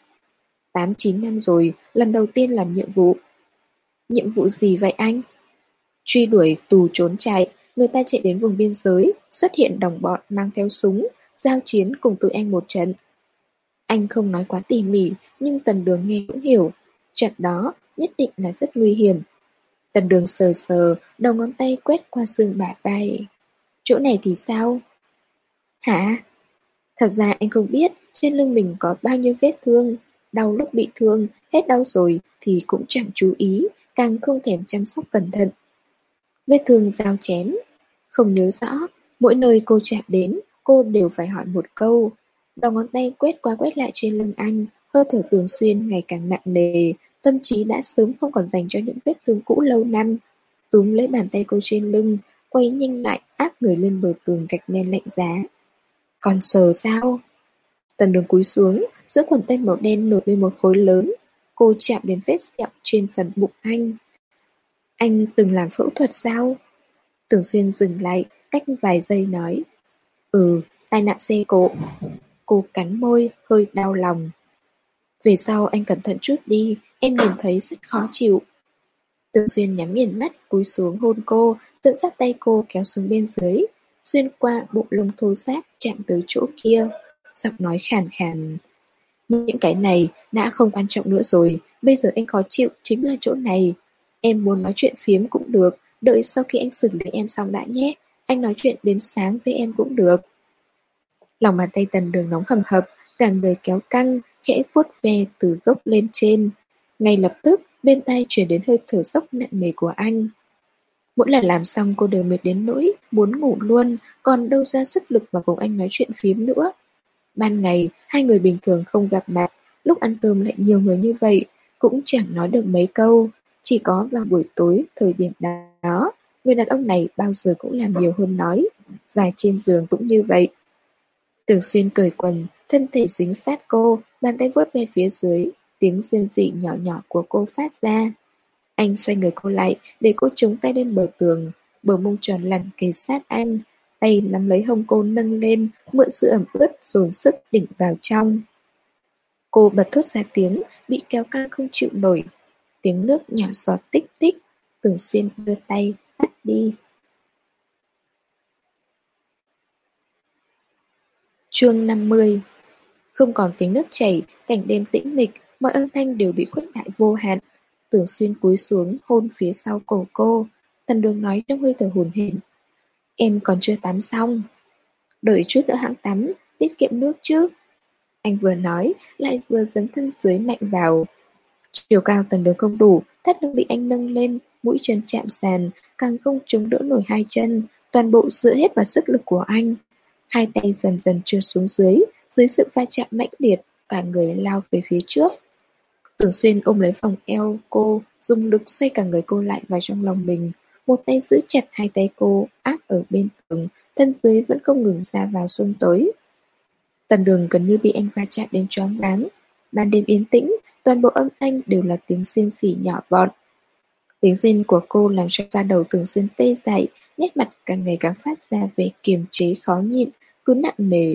8-9 năm rồi, lần đầu tiên làm nhiệm vụ. Nhiệm vụ gì vậy anh? Truy đuổi tù trốn chạy, người ta chạy đến vùng biên giới, xuất hiện đồng bọn mang theo súng, giao chiến cùng tụi anh một trận. Anh không nói quá tỉ mỉ, nhưng Tần Đường nghe cũng hiểu. Trận đó nhất định là rất nguy hiểm. Tần Đường sờ sờ, đầu ngón tay quét qua xương bả vai. Chỗ này thì sao? Hả? Thật ra anh không biết trên lưng mình có bao nhiêu vết thương, đau lúc bị thương, hết đau rồi thì cũng chẳng chú ý, càng không thèm chăm sóc cẩn thận. Vết thương dao chém, không nhớ rõ, mỗi nơi cô chạm đến, cô đều phải hỏi một câu. Đầu ngón tay quét qua quét lại trên lưng anh, hơi thở Tường Xuyên ngày càng nặng nề, tâm trí đã sớm không còn dành cho những vết thương cũ lâu năm. Túm lấy bàn tay cô trên lưng, quay nhanh lại áp người lên bờ tường gạch men lạnh giá. Còn sờ sao? Tần Đường cúi xuống, giữa quần tây màu đen nổi lên một khối lớn. Cô chạm đến vết sẹo trên phần bụng anh. Anh từng làm phẫu thuật sao? Tưởng Xuyên dừng lại, cách vài giây nói. Tai nạn xe cộ. Cô cắn môi, hơi đau lòng. Về sau anh cẩn thận chút đi, em nhìn thấy rất khó chịu. Tưởng Xuyên nhắm nghiền mắt, cúi xuống hôn cô, dẫn dắt tay cô kéo xuống bên dưới, xuyên qua bộ lông thô ráp chạm tới chỗ kia. Giọng nói khàn khàn. Những cái này đã không quan trọng nữa rồi, bây giờ anh khó chịu chính là chỗ này. Em muốn nói chuyện phiếm cũng được, đợi sau khi anh xử lý em xong đã nhé. Anh nói chuyện đến sáng với em cũng được. Lòng bàn tay Tần Đường nóng hầm hập, cả người kéo căng, khẽ vuốt ve từ gốc lên trên. Ngay lập tức, bên tai chuyển đến hơi thở dốc nặng nề của anh. Mỗi lần làm xong cô đều mệt đến nỗi muốn ngủ luôn, còn đâu ra sức lực mà cùng anh nói chuyện phiếm nữa. Ban ngày, hai người bình thường không gặp mặt, lúc ăn cơm lại nhiều người như vậy, cũng chẳng nói được mấy câu. Chỉ có vào buổi tối, thời điểm đó, người đàn ông này bao giờ cũng làm nhiều hơn nói, và trên giường cũng như vậy. Tưởng Xuyên cởi quần, thân thể dính sát cô, bàn tay vuốt về phía dưới, tiếng rên rỉ nhỏ nhỏ của cô phát ra. Anh xoay người cô lại, để cô chống tay lên bờ tường, bờ mông tròn lặn kề sát anh, tay nắm lấy hông cô nâng lên, mượn sự ẩm ướt dồn sức đỉnh vào trong. Cô bật thốt ra tiếng, bị kéo căng không chịu nổi. Tiếng nước nhỏ giọt tích tích, Tưởng Xuyên đưa tay, tắt đi. Chương 50. Không còn tiếng nước chảy, cảnh đêm tĩnh mịch, mọi âm thanh đều bị khuếch đại vô hạn. Tưởng Xuyên cúi xuống, hôn phía sau cổ cô. Tần Đường nói trong hơi thở hổn hển. Em còn chưa tắm xong. Đợi chút nữa hãng tắm, tiết kiệm nước chứ. Anh vừa nói, lại vừa dấn thân dưới mạnh vào. Chiều cao Tần Đường không đủ, thắt lưng bị anh nâng lên, mũi chân chạm sàn, càng không chống đỡ nổi hai chân, toàn bộ dựa hết vào sức lực của anh. Hai tay dần dần trượt xuống dưới sự va chạm mãnh liệt, cả người lao về phía trước. Tưởng Xuyên ôm lấy vòng eo cô, dùng lực xoay cả người cô lại vào trong lòng mình. Một tay giữ chặt hai tay cô, áp ở bên tường, thân dưới vẫn không ngừng ra vào xông tới. Tần Đường gần như bị anh va chạm đến choáng váng. Ban đêm yên tĩnh, toàn bộ âm thanh đều là tiếng rên rỉ nhỏ vọt. Tiếng rên của cô làm cho da đầu Tưởng Xuyên tê dại, nét mặt càng ngày càng phát ra vẻ kiềm chế khó nhịn, cứ nặng nề.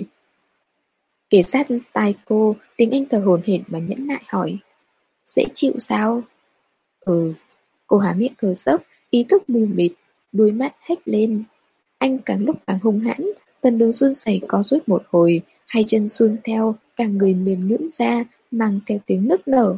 Kề sát tai cô, tiếng anh thở hổn hển mà nhẫn nại hỏi. Dễ chịu sao? Ừ. Cô há miệng thở dốc, ý thức mù mịt, đuôi mắt hếch lên. Anh càng lúc càng hung hãn, Tần Đường run rẩy có rút một hồi, hai chân run theo, cả người mềm nhũn ra, mang theo tiếng nức nở.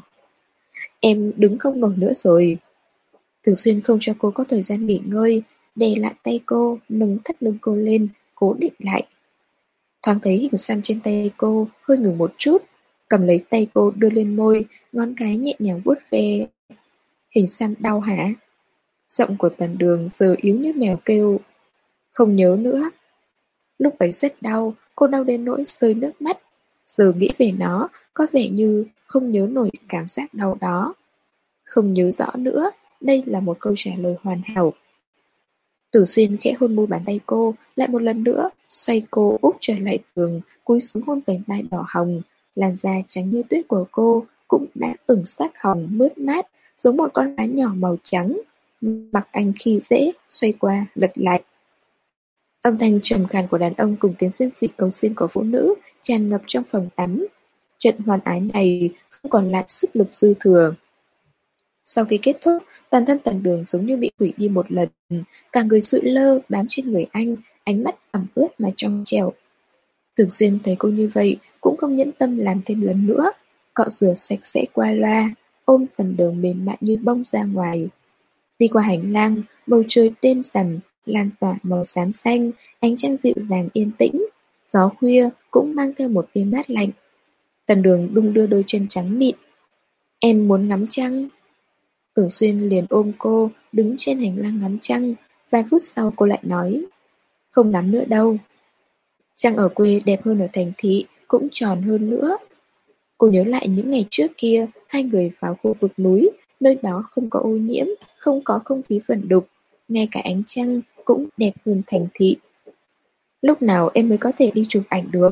Em đứng không nổi nữa rồi. Thường Xuyên không cho cô có thời gian nghỉ ngơi, đè lại tay cô, nâng thắt lưng cô lên, cố định lại. Thoáng thấy hình xăm trên tay cô, hơi ngừng một chút, cầm lấy tay cô đưa lên môi, ngón cái nhẹ nhàng vuốt ve. Hình xăm đau hả? Giọng của Tần Đường giờ yếu như mèo kêu. Không nhớ nữa. Lúc ấy rất đau, cô đau đến nỗi rơi nước mắt. Giờ nghĩ về nó, có vẻ như không nhớ nổi cảm giác đau đó. Không nhớ rõ nữa, đây là một câu trả lời hoàn hảo. Tử Xuyên khẽ hôn môi bàn tay cô, lại một lần nữa, xoay cô úp trở lại tường, cúi xuống hôn vành tai đỏ hồng. Làn da trắng như tuyết của cô cũng đã ửng sắc hồng mướt mát, giống một con cá nhỏ màu trắng. Mặc anh khi dễ, xoay qua, lật lại. Âm thanh trầm khàn của đàn ông cùng tiếng rên rỉ cầu xin của phụ nữ tràn ngập trong phòng tắm. Trận hoan ái này không còn lại sức lực dư thừa. Sau khi kết thúc, toàn thân Tần Đường giống như bị hủy đi một lần, cả người sụi lơ bám trên người anh, ánh mắt ẩm ướt mà trong trẻo. Thường Xuyên thấy cô như vậy, cũng không nhẫn tâm làm thêm lần nữa, cọ rửa sạch sẽ qua loa, ôm Tần Đường mềm mại như bông ra ngoài. Đi qua hành lang, bầu trời đêm rằm, lan tỏa màu xám xanh, ánh trăng dịu dàng yên tĩnh. Gió khuya cũng mang theo một tia mát lạnh. Tần Đường đung đưa đôi chân trắng mịn. Em muốn ngắm trăng. Tưởng Xuyên liền ôm cô, đứng trên hành lang ngắm trăng. Vài phút sau cô lại nói, không ngắm nữa đâu. Trăng ở quê đẹp hơn ở thành thị, cũng tròn hơn nữa. Cô nhớ lại những ngày trước kia, hai người vào khu vực núi, nơi đó không có ô nhiễm, không có không khí vẩn đục, ngay cả ánh trăng cũng đẹp hơn thành thị. Lúc nào em mới có thể đi chụp ảnh được?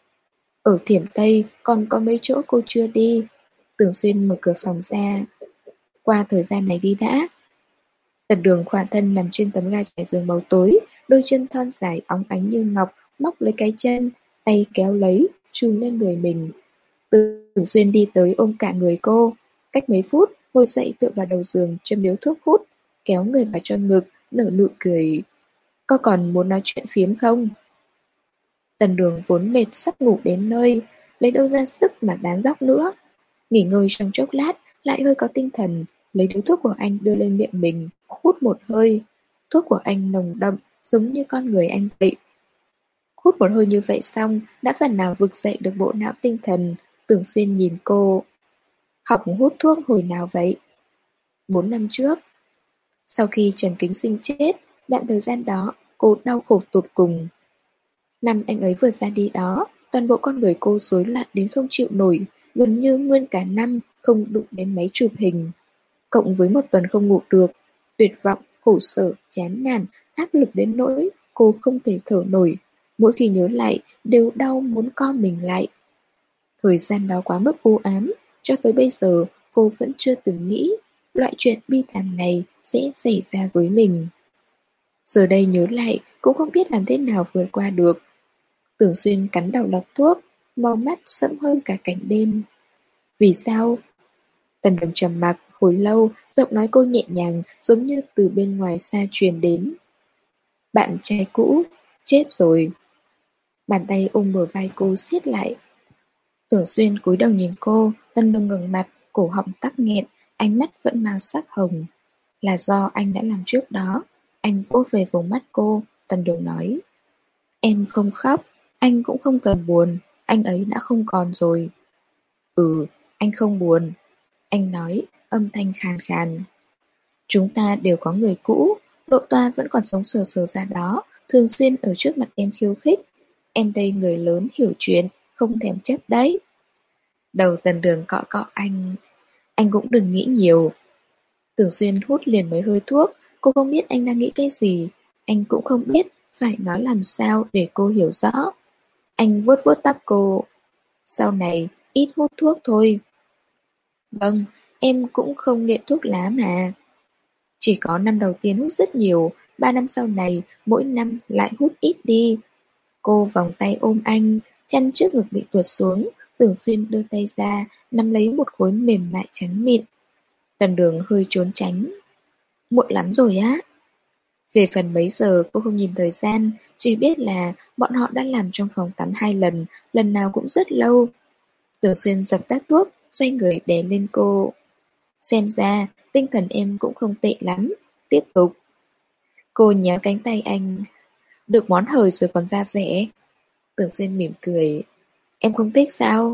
Ở Thiểm Tây còn có mấy chỗ cô chưa đi. Tưởng Xuyên mở cửa phòng ra. Qua thời gian này đi đã. Tần Đường khỏa thân nằm trên tấm ga trải giường màu tối, đôi chân thon dài óng ánh như ngọc, móc lấy cái chân, tay kéo lấy, chùm lên người mình. Tưởng Xuyên đi tới ôm cả người cô. Cách mấy phút, ngồi dậy tựa vào đầu giường châm điếu thuốc hút, kéo người vào trong ngực, nở nụ cười. Có còn muốn nói chuyện phiếm không? Tần Đường vốn mệt sắp ngủ đến nơi, lấy đâu ra sức mà đán dóc nữa. Nghỉ ngơi trong chốc lát, lại hơi có tinh thần, lấy điếu thuốc của anh đưa lên miệng mình, hút một hơi. Thuốc của anh nồng đậm, giống như con người anh vậy. Hút một hơi như vậy xong, đã phần nào vực dậy được bộ não tinh thần. Tưởng Xuyên nhìn cô. Học hút thuốc hồi nào vậy? 4 năm trước. Sau khi Trần Kính Sinh chết, đoạn thời gian đó, cô đau khổ tột cùng. Năm anh ấy vừa ra đi đó, toàn bộ con người cô rối loạn đến không chịu nổi, gần như nguyên cả năm không đụng đến máy chụp hình. Cộng với một tuần không ngủ được, tuyệt vọng, khổ sở, chán nản, áp lực đến nỗi cô không thể thở nổi. Mỗi khi nhớ lại, đều đau muốn co mình lại. Thời gian đó quá mức u ám, cho tới bây giờ cô vẫn chưa từng nghĩ loại chuyện bi thảm này sẽ xảy ra với mình. Giờ đây nhớ lại cũng không biết làm thế nào vượt qua được. Tưởng Xuyên cắn đầu lọc thuốc, màu mắt sẫm hơn cả cảnh đêm. Vì sao? Tần Đường trầm mặc hồi lâu, giọng nói cô nhẹ nhàng giống như từ bên ngoài xa truyền đến. Bạn trai cũ, chết rồi. Bàn tay ôm bờ vai cô siết lại. Tưởng Xuyên cúi đầu nhìn cô, Tần Đường ngẩng mặt, cổ họng tắc nghẹn, ánh mắt vẫn mang sắc hồng. Là do anh đã làm trước đó. Anh vỗ về vùng mắt cô, Tần Đường nói. Em không khóc, anh cũng không cần buồn, anh ấy đã không còn rồi. Ừ, anh không buồn. Anh nói, âm thanh khàn khàn. Chúng ta đều có người cũ, Độ Toa vẫn còn sống sờ sờ ra đó, thường xuyên ở trước mặt em khiêu khích. Em đây người lớn hiểu chuyện, không thèm chấp đấy. Đầu Tần Đường cọ cọ anh cũng đừng nghĩ nhiều. Tưởng Xuyên hút liền mấy hơi thuốc, cô không biết anh đang nghĩ cái gì, anh cũng không biết phải nói làm sao để cô hiểu rõ. Anh vuốt vuốt tóc cô. Sau này, ít hút thuốc thôi. Vâng, em cũng không nghiện thuốc lá mà. Chỉ có năm đầu tiên hút rất nhiều, 3 năm sau này, mỗi năm lại hút ít đi. Cô vòng tay ôm anh, chân trước ngực bị tuột xuống, Tưởng Xuyên đưa tay ra, nắm lấy một khối mềm mại trắng mịn. Tần Đường hơi trốn tránh. Muộn lắm rồi á. Về phần mấy giờ cô không nhìn thời gian, chỉ biết là bọn họ đã làm trong phòng tắm 2 lần, lần nào cũng rất lâu. Tưởng Xuyên dập tắt thuốc, xoay người đè lên cô. Xem ra, tinh thần em cũng không tệ lắm. Tiếp tục. Cô nhéo cánh tay anh. Được món hời rồi còn ra vẻ. Tưởng Xuyên mỉm cười. Em không thích sao?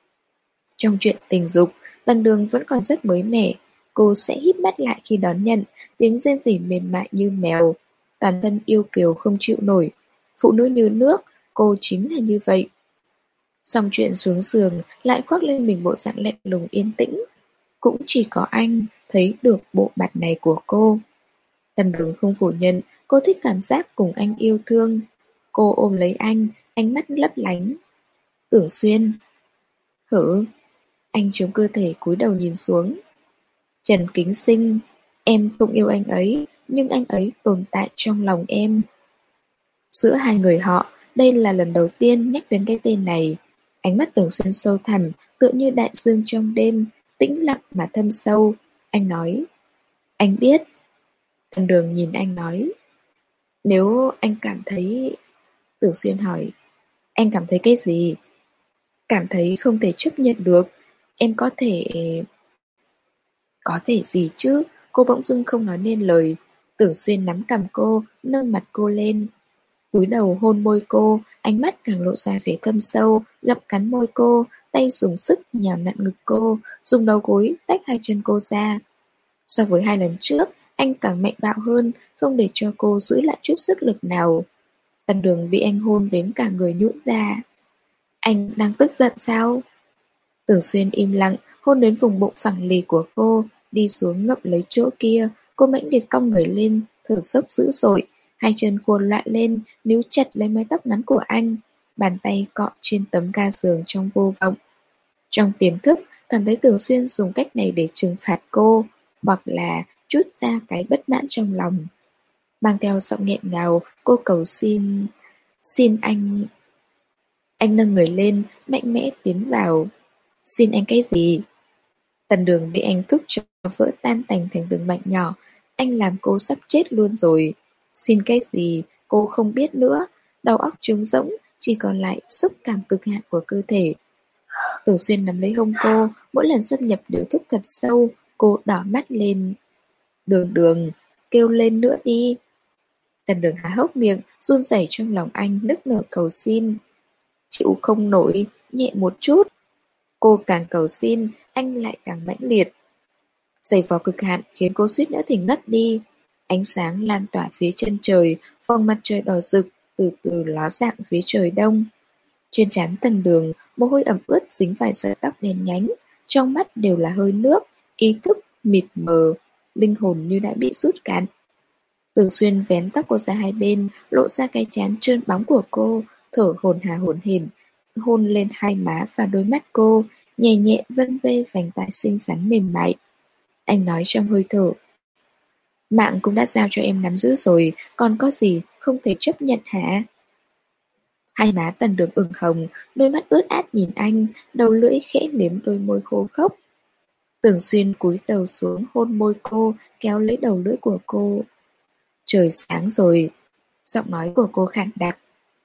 Trong chuyện tình dục, Tần Đường vẫn còn rất mới mẻ. Cô sẽ híp mắt lại khi đón nhận, tiếng rên rỉ mềm mại như mèo. Toàn thân yêu kiều không chịu nổi. Phụ nữ như nước, cô chính là như vậy. Xong chuyện xuống giường, lại khoác lên mình bộ dạng lạnh lùng yên tĩnh. Cũng chỉ có anh thấy được bộ mặt này của cô. Tần Đường không phủ nhận, cô thích cảm giác cùng anh yêu thương. Cô ôm lấy anh, ánh mắt lấp lánh. Tưởng Xuyên. Hử? Anh chống cơ thể cúi đầu nhìn xuống. Trần Kính Sinh. Em không yêu anh ấy, nhưng anh ấy tồn tại trong lòng em. Giữa hai người họ, đây là lần đầu tiên nhắc đến cái tên này. Ánh mắt Tưởng Xuyên sâu thẳm, tựa như đại dương trong đêm, tĩnh lặng mà thâm sâu. Anh nói. Anh biết. Tần Đường nhìn anh nói. Nếu anh cảm thấy... Tưởng Xuyên hỏi. Anh cảm thấy cái gì? Cảm thấy không thể chấp nhận được. Em có thể... Có thể gì chứ? Cô bỗng dưng không nói nên lời. Tưởng Xuyên nắm cằm cô, nâng mặt cô lên. cúi đầu hôn môi cô, ánh mắt càng lộ ra vẻ thâm sâu, gặm cắn môi cô, tay dùng sức nhào nặn ngực cô, dùng đầu gối tách hai chân cô ra. So với hai lần trước, anh càng mạnh bạo hơn, không để cho cô giữ lại chút sức lực nào. Tần Đường bị anh hôn đến cả người nhũn ra. Anh đang tức giận sao? Tưởng Xuyên im lặng, hôn đến vùng bụng phẳng lì của cô, đi xuống ngậm lấy chỗ kia, cô mãnh liệt cong người lên, thở dốc dữ dội, hai chân cuộn loạn lên, níu chặt lấy mái tóc ngắn của anh, bàn tay cọ trên tấm ga giường trong vô vọng. Trong tiềm thức, cảm thấy Tưởng Xuyên dùng cách này để trừng phạt cô, hoặc là trút ra cái bất mãn trong lòng. Mang theo giọng nghẹn ngào, cô cầu xin... Xin anh... Anh nâng người lên, mạnh mẽ tiến vào. Xin anh cái gì? Tần Đường bị anh thúc cho vỡ tan tành thành từng mảnh nhỏ. Anh làm cô sắp chết luôn rồi. Xin cái gì? Cô không biết nữa. Đầu óc trống rỗng, chỉ còn lại xúc cảm cực hạn của cơ thể. Tưởng Xuyên nắm lấy hông cô, mỗi lần xâm nhập đều thúc thật sâu. Cô đỏ mắt lên. Đường Đường, kêu lên nữa đi. Tần Đường há hốc miệng, run rẩy trong lòng anh, nức nở cầu xin. Chịu không nổi, nhẹ một chút. Cô càng cầu xin, anh lại càng mãnh liệt. Giày vò cực hạn khiến cô suýt nữa thì ngất đi. Ánh sáng lan tỏa phía chân trời, vòng mặt trời đỏ rực, từ từ ló dạng phía trời đông. Trên trán Tần Đường, mồ hôi ẩm ướt dính vài sợi tóc đen nhánh, trong mắt đều là hơi nước, ý thức mịt mờ, linh hồn như đã bị rút cạn. Tưởng Xuyên vén tóc cô ra hai bên, lộ ra cái trán trơn bóng của cô, thở hổn hển hổn hển, hôn lên hai má và đôi mắt cô, nhẹ nhẹ vân vê vành tai xinh xắn mềm mại. Anh nói trong hơi thở. Mạng cũng đã giao cho em nắm giữ rồi, còn có gì không thể chấp nhận hả? Hai má Tần Đường ửng hồng, đôi mắt ướt át nhìn anh, đầu lưỡi khẽ liếm đôi môi khô khốc. Tưởng Xuyên cúi đầu xuống hôn môi cô, kéo lấy đầu lưỡi của cô. Trời sáng rồi. Giọng nói của cô khản đặc.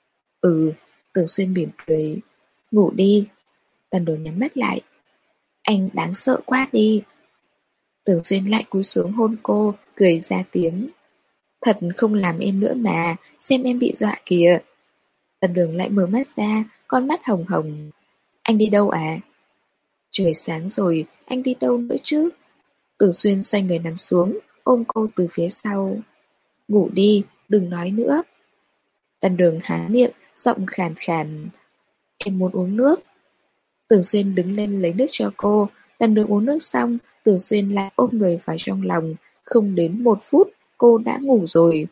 Tưởng Xuyên mỉm cười. Ngủ đi. Tần Đường nhắm mắt lại. Anh đáng sợ quá đi. Tưởng Xuyên lại cúi xuống hôn cô, cười ra tiếng. Thật không làm em nữa mà, xem em bị dọa kìa. Tần Đường lại mở mắt ra, con mắt hồng hồng. Anh đi đâu à? Trời sáng rồi, anh đi đâu nữa chứ? Tưởng Xuyên xoay người nằm xuống, ôm cô từ phía sau. Ngủ đi, đừng nói nữa. Tần Đường há miệng, giọng khàn khàn. Em muốn uống nước. Tưởng Xuyên đứng lên lấy nước cho cô. Tần Đường uống nước xong, Tưởng Xuyên lại ôm người vào trong lòng. Không đến 1 phút, cô đã ngủ rồi.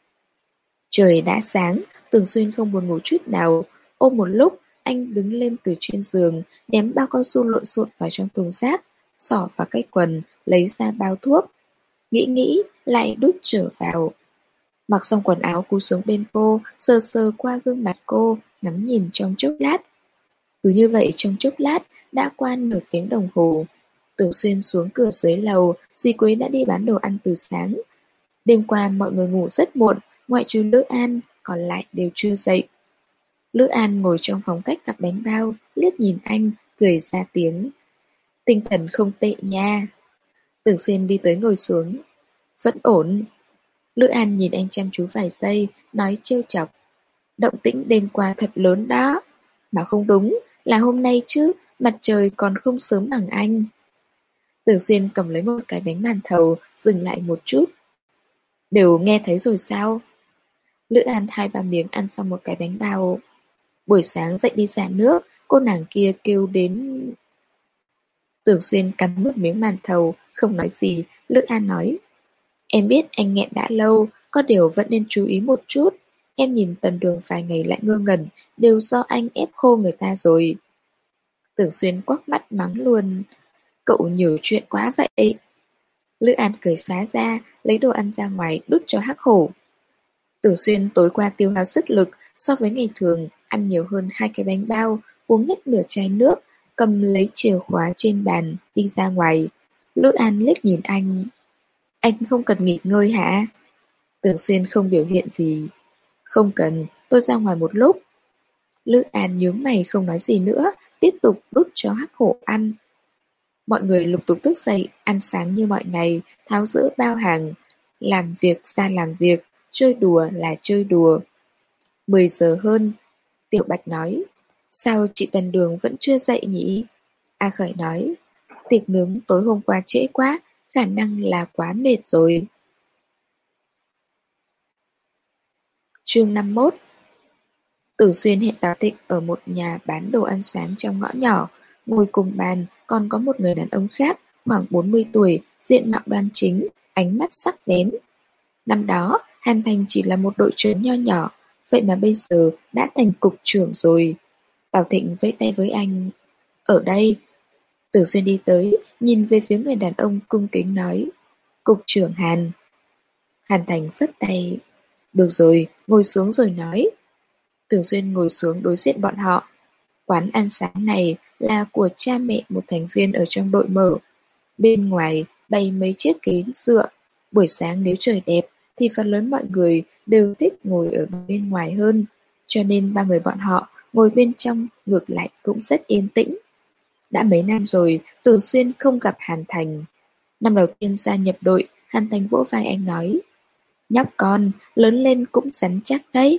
Trời đã sáng, Tưởng Xuyên không buồn ngủ chút nào. Ôm một lúc, anh đứng lên từ trên giường, ném bao cao su lộn xộn vào trong thùng rác, xỏ vào cái quần, lấy ra bao thuốc. Nghĩ, lại đút trở vào. Mặc xong quần áo cúi xuống bên cô, sờ sờ qua gương mặt cô, ngắm nhìn trong chốc lát. Cứ như vậy trong chốc lát, đã qua nửa tiếng đồng hồ. Tưởng Xuyên xuống cửa dưới lầu, dì Quế đã đi bán đồ ăn từ sáng. Đêm qua mọi người ngủ rất muộn, ngoại trừ Lữ An, còn lại đều chưa dậy. Lữ An ngồi trong phòng khách cặp bánh bao, liếc nhìn anh, cười ra tiếng. Tinh thần không tệ nha. Tưởng Xuyên đi tới ngồi xuống. Vẫn ổn. Lữ An nhìn anh chăm chú vài giây, nói trêu chọc. Động tĩnh đêm qua thật lớn đó. Mà không đúng, là hôm nay chứ, mặt trời còn không sớm bằng anh. Tưởng Xuyên cầm lấy một cái bánh màn thầu, dừng lại một chút. Đều nghe thấy rồi sao? Lữ An 2-3 miếng ăn xong một cái bánh bao. Buổi sáng dậy đi xả nước, cô nàng kia kêu đến... Tưởng Xuyên cắn một miếng màn thầu, không nói gì, Lữ An nói. Em biết anh nghẹn đã lâu, có điều vẫn nên chú ý một chút. Em nhìn Tần Đường vài ngày lại ngơ ngẩn, đều do anh ép khô người ta rồi. Tưởng Xuyên quắc mắt mắng luôn. Cậu nhiều chuyện quá vậy. Lữ An cười phá ra, lấy đồ ăn ra ngoài đút cho Hắc Hổ. Tưởng Xuyên tối qua tiêu hao sức lực, so với ngày thường, ăn nhiều hơn 2 cái bánh bao, uống hết nửa chai nước, cầm lấy chìa khóa trên bàn, đi ra ngoài. Lữ An liếc nhìn anh. Anh không cần nghỉ ngơi hả? Tưởng Xuyên không biểu hiện gì. Không cần, tôi ra ngoài một lúc. Lữ An nhướng mày không nói gì nữa, tiếp tục đút cho Hắc Hổ ăn. Mọi người lục tục thức dậy, ăn sáng như mọi ngày, tháo dỡ bao hàng. Làm việc ra làm việc, chơi đùa là chơi đùa. 10 giờ hơn, Tiểu Bạch nói. Sao chị Tần Đường vẫn chưa dậy nhỉ? A Khởi nói. Tiệc nướng tối hôm qua trễ quá, khả năng là quá mệt rồi. Chương 51. Tử Xuyên hẹn Tào Tịnh ở một nhà bán đồ ăn sáng trong ngõ nhỏ. Ngồi cùng bàn còn có một người đàn ông khác, khoảng 40 tuổi, diện mạo đoan chính, ánh mắt sắc bén. Năm đó, Hàn Thành chỉ là một đội trưởng nho nhỏ, vậy mà bây giờ đã thành cục trưởng rồi. Tào Thịnh vẫy tay với anh. Ở đây. Tử Xuyên đi tới, nhìn về phía người đàn ông cung kính nói. Cục trưởng Hàn. Hàn Thành phất tay. Được rồi, ngồi xuống rồi nói. Tử Xuyên ngồi xuống đối diện bọn họ. Quán ăn sáng này là của cha mẹ một thành viên ở trong đội mở. Bên ngoài bày mấy chiếc ghế dựa. Buổi sáng nếu trời đẹp thì phần lớn mọi người đều thích ngồi ở bên ngoài hơn. Cho nên ba người bọn họ ngồi bên trong ngược lại cũng rất yên tĩnh. Đã mấy năm rồi, Tử Xuyên không gặp Hàn Thành. Năm đầu tiên gia nhập đội, Hàn Thành vỗ vai anh nói. Nhóc con, lớn lên cũng rắn chắc đấy.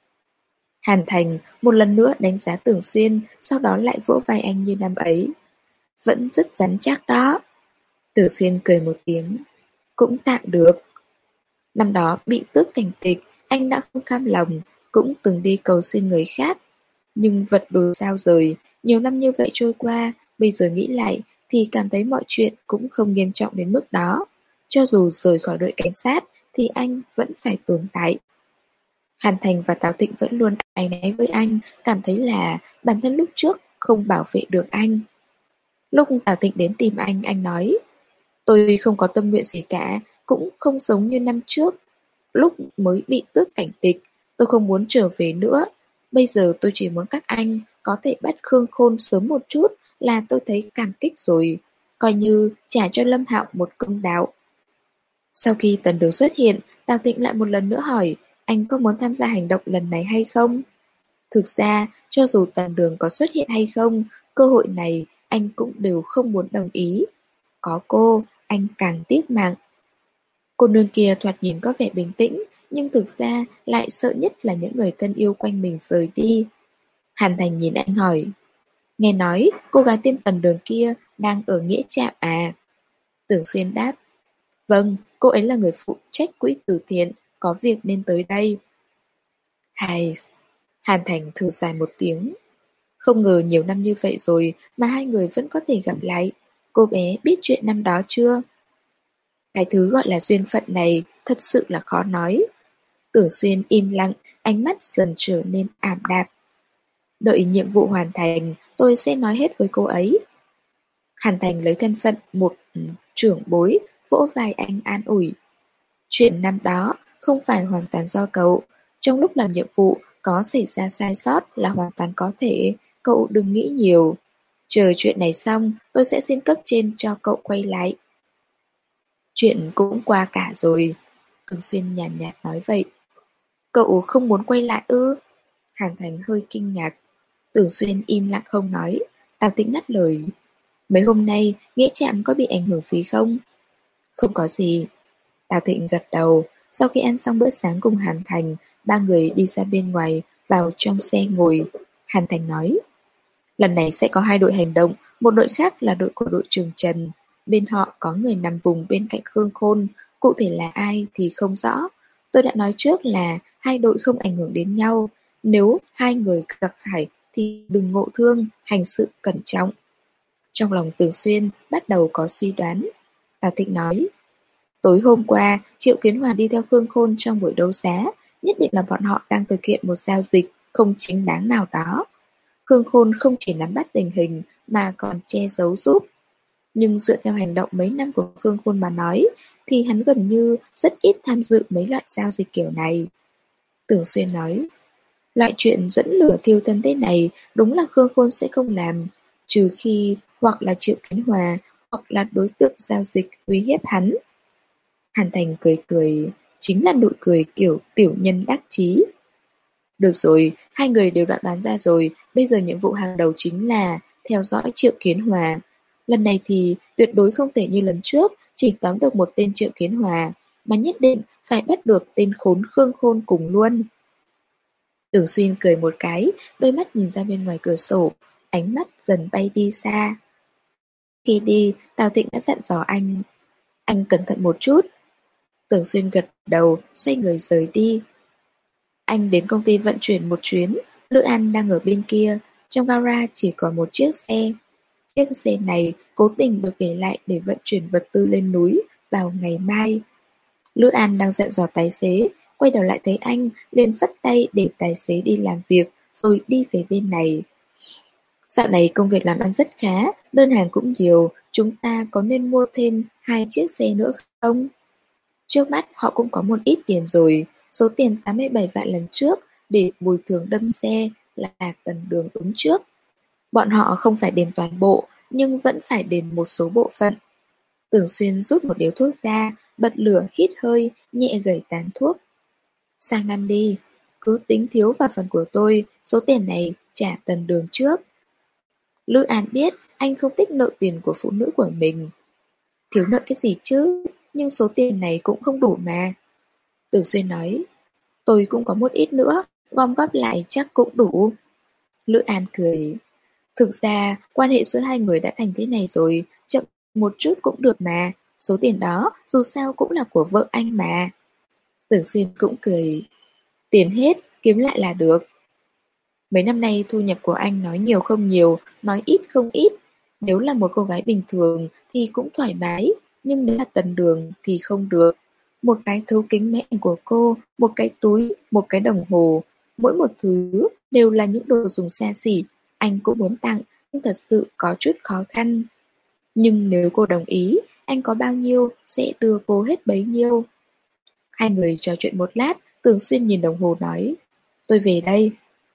Hàn Thành một lần nữa đánh giá Tử Xuyên, sau đó lại vỗ vai anh như năm ấy. Vẫn rất rắn chắc đó. Tử Xuyên cười một tiếng. Cũng tạm được. Năm đó bị tước cảnh tịch, anh đã không cam lòng, cũng từng đi cầu xin người khác. Nhưng vật đổi sao rời, nhiều năm như vậy trôi qua, bây giờ nghĩ lại thì cảm thấy mọi chuyện cũng không nghiêm trọng đến mức đó. Cho dù rời khỏi đội cảnh sát thì anh vẫn phải tồn tại. Hàn Thành và Tào Tịnh vẫn luôn áy náy với anh, cảm thấy là bản thân lúc trước không bảo vệ được anh. Lúc Tào Tịnh đến tìm anh nói, tôi không có tâm nguyện gì cả, cũng không giống như năm trước. Lúc mới bị tước cảnh tịch, tôi không muốn trở về nữa. Bây giờ tôi chỉ muốn các anh có thể bắt Khương Khôn sớm một chút là tôi thấy cảm kích rồi. Coi như trả cho Lâm Hạo một công đạo. Sau khi Tần Đường xuất hiện, Tào Tịnh lại một lần nữa hỏi anh có muốn tham gia hành động lần này hay không? Thực ra, cho dù Tần Đường có xuất hiện hay không, cơ hội này anh cũng đều không muốn đồng ý. Có cô, anh càng tiếc mạng. Cô nương kia thoạt nhìn có vẻ bình tĩnh, nhưng thực ra lại sợ nhất là những người thân yêu quanh mình rời đi. Hàn Thành nhìn anh hỏi, nghe nói cô gái tên Tần Đường kia đang ở Nghĩa Trạm à? Tưởng Xuyên đáp, vâng, cô ấy là người phụ trách quỹ từ thiện, có việc nên tới đây. Hài, Hàn Thành thở dài một tiếng. Không ngờ nhiều năm như vậy rồi mà hai người vẫn có thể gặp lại. Cô bé biết chuyện năm đó chưa? Cái thứ gọi là duyên phận này thật sự là khó nói. Tưởng Xuyên im lặng, ánh mắt dần trở nên ảm đạm. Đợi nhiệm vụ hoàn thành, tôi sẽ nói hết với cô ấy. Hàn Thành lấy thân phận một trưởng bối, vỗ vai anh an ủi. Chuyện năm đó không phải hoàn toàn do cậu. Trong lúc làm nhiệm vụ, có xảy ra sai sót là hoàn toàn có thể, cậu đừng nghĩ nhiều. Chờ chuyện này xong, tôi sẽ xin cấp trên cho cậu quay lại. Chuyện cũng qua cả rồi. Cường Xuyên nhàn nhạt nói vậy. Cậu không muốn quay lại ư? Hàn Thành hơi kinh ngạc. Tưởng Xuyên im lặng không nói. Tào Tĩnh ngắt lời. Mấy hôm nay, Nghĩa Trạm có bị ảnh hưởng gì không? Không có gì. Tào Thịnh gật đầu. Sau khi ăn xong bữa sáng cùng Hàn Thành, ba người đi ra bên ngoài, vào trong xe ngồi. Hàn Thành nói. Lần này sẽ có hai đội hành động, một đội khác là đội của đội trưởng Trần. Bên họ có người nằm vùng bên cạnh Khương Khôn, cụ thể là ai thì không rõ. Tôi đã nói trước là hai đội không ảnh hưởng đến nhau. Nếu hai người gặp phải thì đừng ngộ thương, hành sự cẩn trọng. Trong lòng Từ Xuyên bắt đầu có suy đoán. Tào Thịnh nói, tối hôm qua Triệu Kiến Hòa đi theo Khương Khôn trong buổi đấu giá, nhất định là bọn họ đang thực hiện một giao dịch không chính đáng nào đó. Khương Khôn không chỉ nắm bắt tình hình mà còn che giấu giúp. Nhưng dựa theo hành động mấy năm của Khương Khôn mà nói, thì hắn gần như rất ít tham dự mấy loại giao dịch kiểu này. Tưởng Xuyên nói, loại chuyện dẫn lửa thiêu thân thế này đúng là Khương Khôn sẽ không làm, trừ khi hoặc là Triệu Kiến Hòa hoặc là đối tượng giao dịch uy hiếp hắn. Hàn Thành cười cười, chính là nụ cười kiểu tiểu nhân đắc chí. Được rồi, hai người đều đã đoán ra rồi, bây giờ nhiệm vụ hàng đầu chính là theo dõi Triệu Kiến Hòa. Lần này thì tuyệt đối không thể như lần trước, chỉ tóm được một tên Triệu Kiến Hòa, mà nhất định phải bắt được tên khốn Khương Khôn cùng luôn. Tưởng Xuyên cười một cái, đôi mắt nhìn ra bên ngoài cửa sổ, ánh mắt dần bay đi xa. Khi đi, Tào Tịnh đã dặn dò anh cẩn thận một chút. Tưởng Xuyên gật đầu, xoay người rời đi. Anh đến công ty vận chuyển một chuyến, Lữ An đang ở bên kia, trong gara chỉ còn một chiếc xe. Chiếc xe này cố tình được để lại để vận chuyển vật tư lên núi vào ngày mai. Lữ An đang dặn dò tài xế, quay đầu lại thấy anh, liền phất tay để tài xế đi làm việc, rồi đi về bên này. Dạo này công việc làm ăn rất khá, đơn hàng cũng nhiều, chúng ta có nên mua thêm 2 chiếc xe nữa không? Trước mắt họ cũng có một ít tiền rồi, số tiền 87 vạn lần trước để bồi thường đâm xe là Tần Đường ứng trước. Bọn họ không phải đền toàn bộ, nhưng vẫn phải đền một số bộ phận. Tưởng Xuyên rút một điếu thuốc ra, bật lửa hít hơi, nhẹ gẩy tàn thuốc. Sang năm đi, cứ tính thiếu vào phần của tôi, số tiền này trả Tần Đường trước. Lữ An biết anh không thích nợ tiền của phụ nữ của mình. Thiếu nợ cái gì chứ, nhưng số tiền này cũng không đủ mà. Tưởng Xuyên nói, tôi cũng có một ít nữa, gom góp lại chắc cũng đủ. Lữ An cười, thực ra quan hệ giữa hai người đã thành thế này rồi, chậm một chút cũng được mà, số tiền đó dù sao cũng là của vợ anh mà. Tưởng Xuyên cũng cười, tiền hết, kiếm lại là được. Mấy năm nay thu nhập của anh nói nhiều không nhiều, nói ít không ít. Nếu là một cô gái bình thường thì cũng thoải mái, nhưng nếu là Tần Đường thì không được. Một cái thấu kính máy ảnh của cô, một cái túi, một cái đồng hồ, mỗi một thứ đều là những đồ dùng xa xỉ. Anh cũng muốn tặng, nhưng thật sự có chút khó khăn. Nhưng nếu cô đồng ý, anh có bao nhiêu sẽ đưa cô hết bấy nhiêu. Hai người trò chuyện một lát, Tưởng Xuyên nhìn đồng hồ nói, tôi về đây.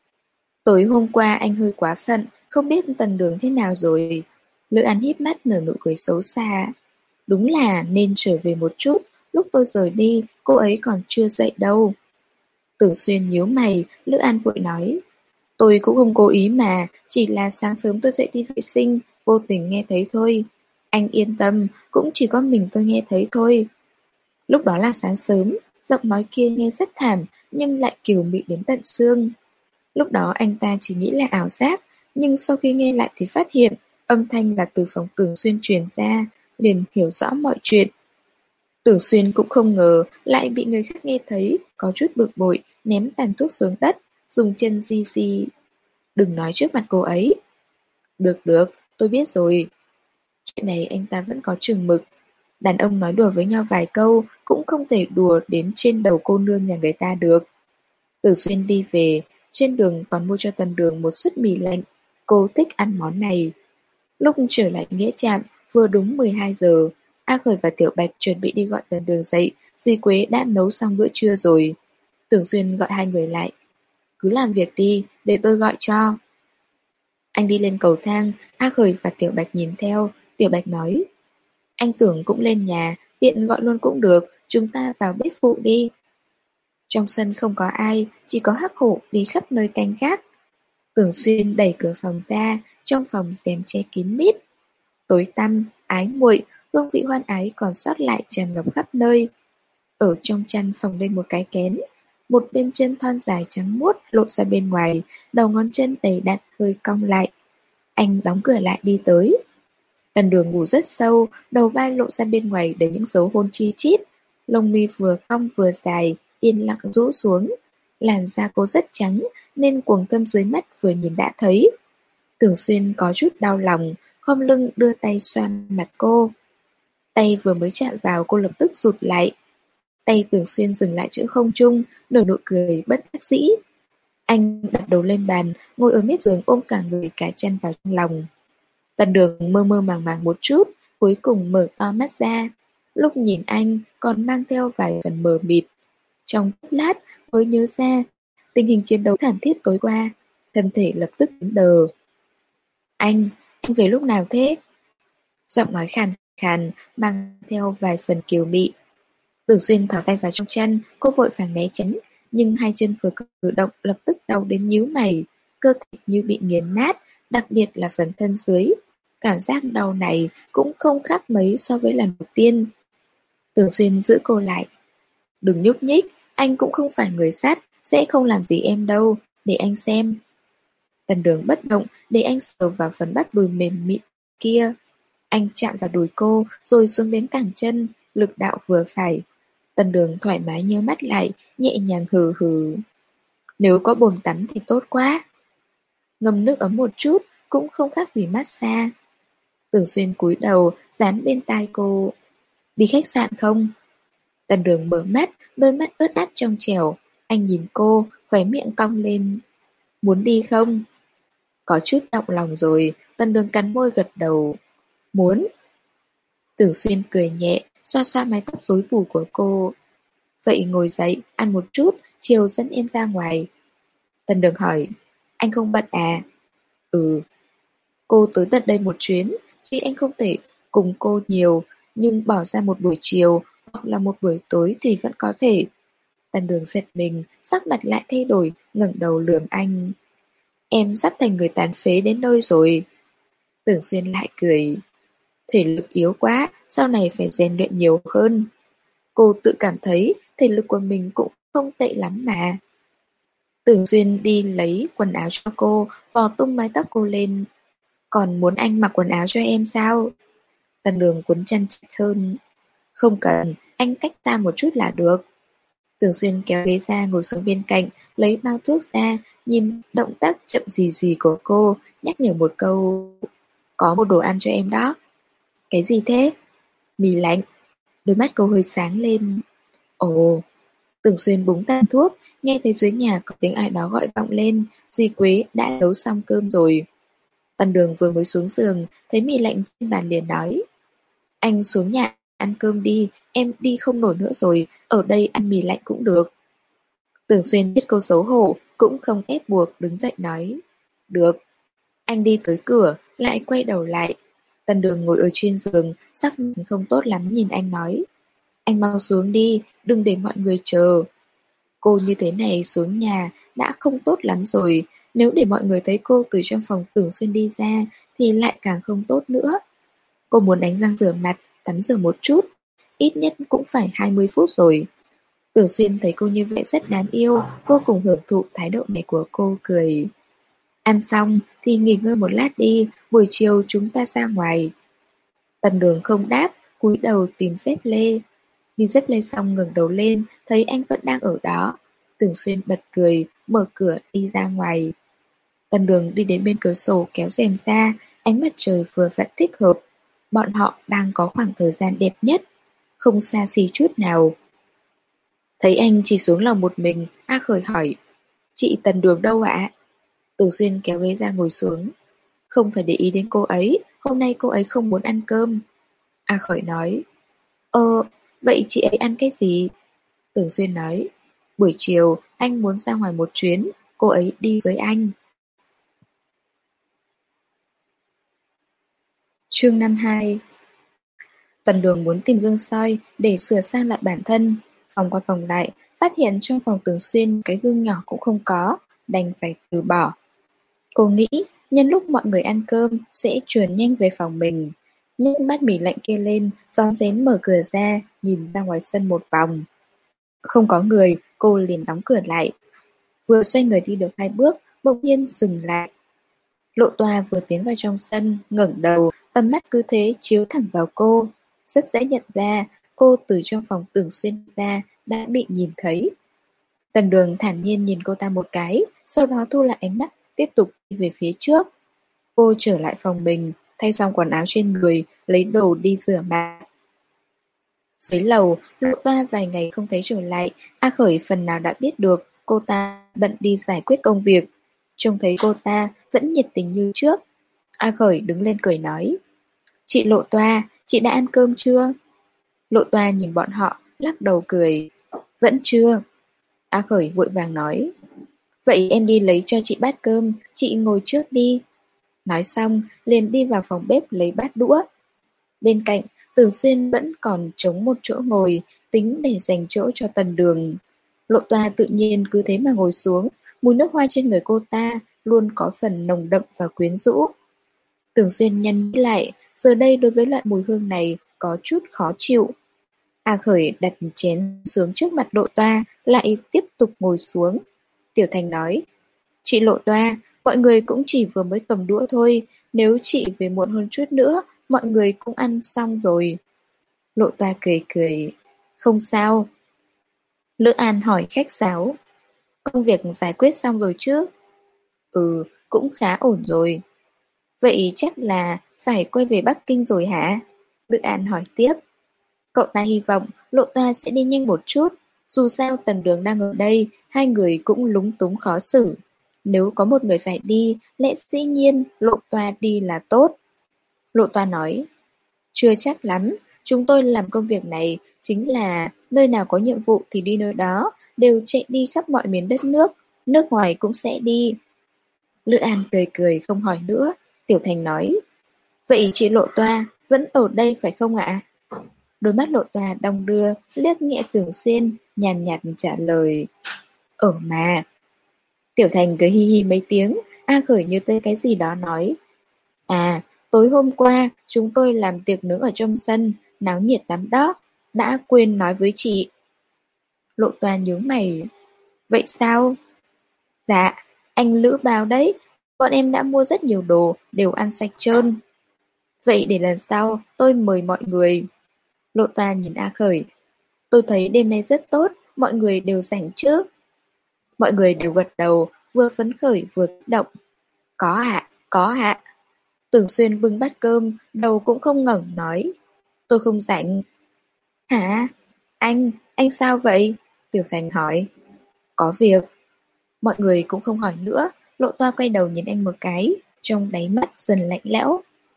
Tối hôm qua anh hơi quá phận, không biết Tần Đường thế nào rồi. Lữ An híp mắt nở nụ cười xấu xa. Đúng là nên trở về một chút, lúc tôi rời đi, cô ấy còn chưa dậy đâu. Tưởng Xuyên nhíu mày, Lữ An vội nói. Tôi cũng không cố ý mà, chỉ là sáng sớm tôi dậy đi vệ sinh, vô tình nghe thấy thôi. Anh yên tâm, cũng chỉ có mình tôi nghe thấy thôi. Lúc đó là sáng sớm, giọng nói kia nghe rất thảm, nhưng lại kiều mị đến tận xương. Lúc đó anh ta chỉ nghĩ là ảo giác, nhưng sau khi nghe lại thì phát hiện âm thanh là từ phòng Tưởng Xuyên truyền ra, liền hiểu rõ mọi chuyện. Tưởng Xuyên cũng không ngờ lại bị người khác nghe thấy, có chút bực bội, ném tàn thuốc xuống đất, dùng chân di di. Đừng nói trước mặt cô ấy. Được được, tôi biết rồi. Chuyện này anh ta vẫn có chừng mực. Đàn ông nói đùa với nhau vài câu cũng không thể đùa đến trên đầu cô nương nhà người ta được. Tử Xuyên đi về, trên đường còn mua cho Tần Đường một suất mì lạnh. Cô thích ăn món này. Lúc trở lại nghĩa trạm, vừa đúng 12 giờ. A Khởi và Tiểu Bạch chuẩn bị đi gọi Tần Đường dậy, dì Quế đã nấu xong bữa trưa rồi. Tưởng Xuyên gọi hai người lại. Cứ làm việc đi, để tôi gọi cho. Anh đi lên cầu thang, A Khởi và Tiểu Bạch nhìn theo. Tiểu Bạch nói, anh Tưởng cũng lên nhà, tiện gọi luôn cũng được, chúng ta vào bếp phụ đi. Trong sân không có ai, chỉ có Hắc Hổ đi khắp nơi canh gác. Tưởng Xuyên đẩy cửa phòng ra, trong phòng rèm che kín mít. Tối tăm, ái muội, hương vị hoan ái còn sót lại tràn ngập khắp nơi. Ở trong chăn phồng lên một cái kén, một bên chân thon dài trắng muốt lộ ra bên ngoài, đầu ngón chân đầy đặn hơi cong lại. Anh đóng cửa lại đi tới. Tần Đường ngủ rất sâu, đầu vai lộ ra bên ngoài đầy những dấu hôn chi chít. Lông mi vừa cong vừa dài, yên lặng rũ xuống. Làn da cô rất trắng, nên quầng thâm dưới mắt vừa nhìn đã thấy. Tưởng Xuyên có chút đau lòng, khom lưng đưa tay xoa mặt cô. Tay vừa mới chạm vào cô lập tức rụt lại. Tay Tưởng Xuyên dừng lại giữa không trung, nở nụ cười bất đắc dĩ. Anh đặt đầu lên bàn, ngồi ở mép giường ôm cả người cả chân vào trong lòng. Tần Đường mơ mơ màng màng một chút, cuối cùng mở to mắt ra. Lúc nhìn anh còn mang theo vài phần mờ mịt. Trong chốc lát mới nhớ ra tình hình chiến đấu thảm thiết tối qua, thân thể lập tức cứng đờ. Anh về lúc nào thế? Giọng nói khàn khàn, mang theo vài phần kiều mị. Tưởng Xuyên thỏ tay vào trong chăn, cô vội vàng né tránh, nhưng hai chân vừa cử động lập tức đau đến nhíu mày, cơ thịt như bị nghiền nát, đặc biệt là phần thân dưới. Cảm giác đau này cũng không khác mấy so với lần đầu tiên. Tưởng Xuyên giữ cô lại. Đừng nhúc nhích, anh cũng không phải người sát, sẽ không làm gì em đâu, Để anh xem. Tần Đường bất động, để anh sờ vào phần bắp đùi mềm mịn kia. Anh chạm vào đùi cô, rồi xuống đến cẳng chân, lực đạo vừa phải. Tần Đường thoải mái nhớ mắt lại, nhẹ nhàng hừ hừ. Nếu có bồn tắm thì tốt quá. Ngâm nước ấm một chút, cũng không khác gì massage. Tưởng Xuyên cúi đầu, dán bên tai cô. Đi khách sạn không? Tần Đường mở mắt, đôi mắt ướt át trong trẻo. Anh nhìn cô, khóe miệng cong lên. Muốn đi không? Có chút động lòng rồi, Tần Đường cắn môi gật đầu. Muốn. Tưởng Xuyên cười nhẹ, xoa xoa mái tóc rối bù của cô. Vậy ngồi dậy, ăn một chút, chiều dẫn em ra ngoài. Tần Đường hỏi, anh không bận à? Ừ. Cô tới tận đây một chuyến, tuy anh không thể cùng cô nhiều, nhưng bỏ ra một buổi chiều hoặc là một buổi tối thì vẫn có thể. Tần Đường giật mình, sắc mặt lại thay đổi, ngẩng đầu lườm anh. Em sắp thành người tàn phế đến nơi rồi. Tưởng Xuyên lại cười. Thể lực yếu quá, sau này phải rèn luyện nhiều hơn. Cô tự cảm thấy thể lực của mình cũng không tệ lắm mà. Tưởng Xuyên đi lấy quần áo cho cô, vò tung mái tóc cô lên. Còn muốn anh mặc quần áo cho em sao? Tần Đường cuốn chăn chặt hơn. Không cần, anh cách xa một chút là được. Tưởng Xuyên kéo ghế ra ngồi xuống bên cạnh, lấy bao thuốc ra, nhìn động tác chậm gì gì của cô, nhắc nhở một câu. Có một đồ ăn cho em đó. Cái gì thế? Mì lạnh. Đôi mắt cô hơi sáng lên. Ồ. Tưởng Xuyên búng tàn thuốc, nghe thấy dưới nhà có tiếng ai đó gọi vọng lên. Dì Quế đã nấu xong cơm rồi. Tần Đường vừa mới xuống giường, thấy mì lạnh trên bàn liền nói. Anh xuống nhà ăn cơm đi, em đi không nổi nữa rồi, ở đây ăn mì lạnh cũng được. Tưởng Xuyên biết cô xấu hổ, cũng không ép buộc, đứng dậy nói. Được. Anh đi tới cửa, lại quay đầu lại. Tần Đường ngồi ở trên giường, sắc mặt không tốt lắm nhìn anh nói. Anh mau xuống đi, đừng để mọi người chờ. Cô như thế này xuống nhà đã không tốt lắm rồi, nếu để mọi người thấy cô từ trong phòng Tưởng Xuyên đi ra thì lại càng không tốt nữa. Cô muốn đánh răng rửa mặt, tắm rửa một chút, ít nhất cũng phải 20 phút rồi. Tưởng Xuyên thấy cô như vậy rất đáng yêu, vô cùng hưởng thụ thái độ này của cô, cười. Ăn xong thì nghỉ ngơi một lát đi, buổi chiều chúng ta ra ngoài. Tần Đường không đáp, cúi đầu tìm dép lê. Đi dép lê xong ngẩng đầu lên, thấy anh vẫn đang ở đó. Tưởng Xuyên bật cười, mở cửa đi ra ngoài. Tần Đường đi đến bên cửa sổ kéo rèm ra, ánh mặt trời vừa vặn thích hợp. Bọn họ đang có khoảng thời gian đẹp nhất, không xa xỉ chút nào. Thấy anh chỉ xuống lầu một mình, A Khởi hỏi, chị Tần Đường đâu ạ? Tưởng Xuyên kéo ghế ra ngồi xuống. Không phải để ý đến cô ấy, hôm nay cô ấy không muốn ăn cơm. A Khởi nói, vậy chị ấy ăn cái gì? Tưởng Xuyên nói, buổi chiều anh muốn ra ngoài một chuyến, cô ấy đi với anh. Chương 52. Tần Đường muốn tìm gương soi để sửa sang lại bản thân. Phòng qua phòng lại, phát hiện trong phòng Tưởng Xuyên cái gương nhỏ cũng không có, đành phải từ bỏ. Cô nghĩ nhân lúc mọi người ăn cơm sẽ chuồn nhanh về phòng mình. Nhấc bát mì lạnh kia lên, rón rén mở cửa ra, nhìn ra ngoài sân một vòng. Không có người, cô liền đóng cửa lại. Vừa xoay người đi được 2 bước, bỗng nhiên dừng lại. Lộ Toa vừa tiến vào trong sân, ngẩng đầu, tầm mắt cứ thế chiếu thẳng vào cô. Rất dễ nhận ra, cô từ trong phòng Tưởng Xuyên ra đã bị nhìn thấy. Tần Đường thản nhiên nhìn cô ta một cái, sau đó thu lại ánh mắt, tiếp tục đi về phía trước. Cô trở lại phòng mình, thay xong quần áo trên người, lấy đồ đi rửa mặt. Dưới lầu, Lộ Toa vài ngày không thấy trở lại, A Khởi phần nào đã biết được cô ta bận đi giải quyết công việc. Trông thấy cô ta vẫn nhiệt tình như trước. A Khởi đứng lên cười nói. Chị Lộ Toa, chị đã ăn cơm chưa? Lộ Toa nhìn bọn họ, lắc đầu cười. Vẫn chưa. A Khởi vội vàng nói. Vậy em đi lấy cho chị bát cơm, chị ngồi trước đi. Nói xong, liền đi vào phòng bếp lấy bát đũa. Bên cạnh, Tưởng Xuyên vẫn còn trống một chỗ ngồi, tính để dành chỗ cho Tần Đường. Lộ Toa tự nhiên cứ thế mà ngồi xuống, mùi nước hoa trên người cô ta luôn có phần nồng đậm và quyến rũ. Tưởng Xuyên nhăn lại, giờ đây đối với loại mùi hương này có chút khó chịu. A Khởi đặt chén xuống trước mặt Lộ Toa, lại tiếp tục ngồi xuống. Tiểu Thành nói, Chị Lộ Toa, mọi người cũng chỉ vừa mới cầm đũa thôi, nếu chị về muộn hơn chút nữa, mọi người cũng ăn xong rồi. Lộ Toa cười cười, không sao. Lữ An hỏi khách sáo, công việc giải quyết xong rồi chứ? Ừ, cũng khá ổn rồi. Vậy chắc là phải quay về Bắc Kinh rồi hả? Lữ An hỏi tiếp. Cậu ta hy vọng Lộ Toa sẽ đi nhanh một chút. Dù sao Tần Đường đang ở đây, hai người cũng lúng túng khó xử. Nếu có một người phải đi, lẽ dĩ nhiên Lộ Toa đi là tốt. Lộ Toa nói, chưa chắc lắm, chúng tôi làm công việc này chính là nơi nào có nhiệm vụ thì đi nơi đó, đều chạy đi khắp mọi miền đất nước, nước ngoài cũng sẽ đi. Lữ An cười cười không hỏi nữa, Tiểu Thành nói, vậy chị Lộ Toa vẫn ở đây phải không ạ? Đôi mắt Lộ Toa đong đưa, liếc nhẹ Tưởng Xuyên, nhàn nhạt trả lời, ở mà. Tiểu Thành cười hi hi mấy tiếng, A Khởi như tới cái gì đó nói, à, tối hôm qua chúng tôi làm tiệc nướng ở trong sân, náo nhiệt lắm đó, đã quên nói với chị. Lộ Toa nhướng mày, vậy sao? Dạ, anh Lữ báo đấy, bọn em đã mua rất nhiều đồ, đều ăn sạch trơn. Vậy để lần sau tôi mời mọi người. Lộ Toa nhìn A Khởi, tôi thấy đêm nay rất tốt, mọi người đều rảnh chứ. Mọi người đều gật đầu, vừa phấn khởi vừa kích động. Có ạ, có ạ. Tưởng Xuyên bưng bát cơm, đầu cũng không ngẩng nói. Tôi không rảnh. Hả? Anh sao vậy? Tiểu Thành hỏi. Có việc. Mọi người cũng không hỏi nữa, Lộ Toa quay đầu nhìn anh một cái, trong đáy mắt dần lạnh lẽo.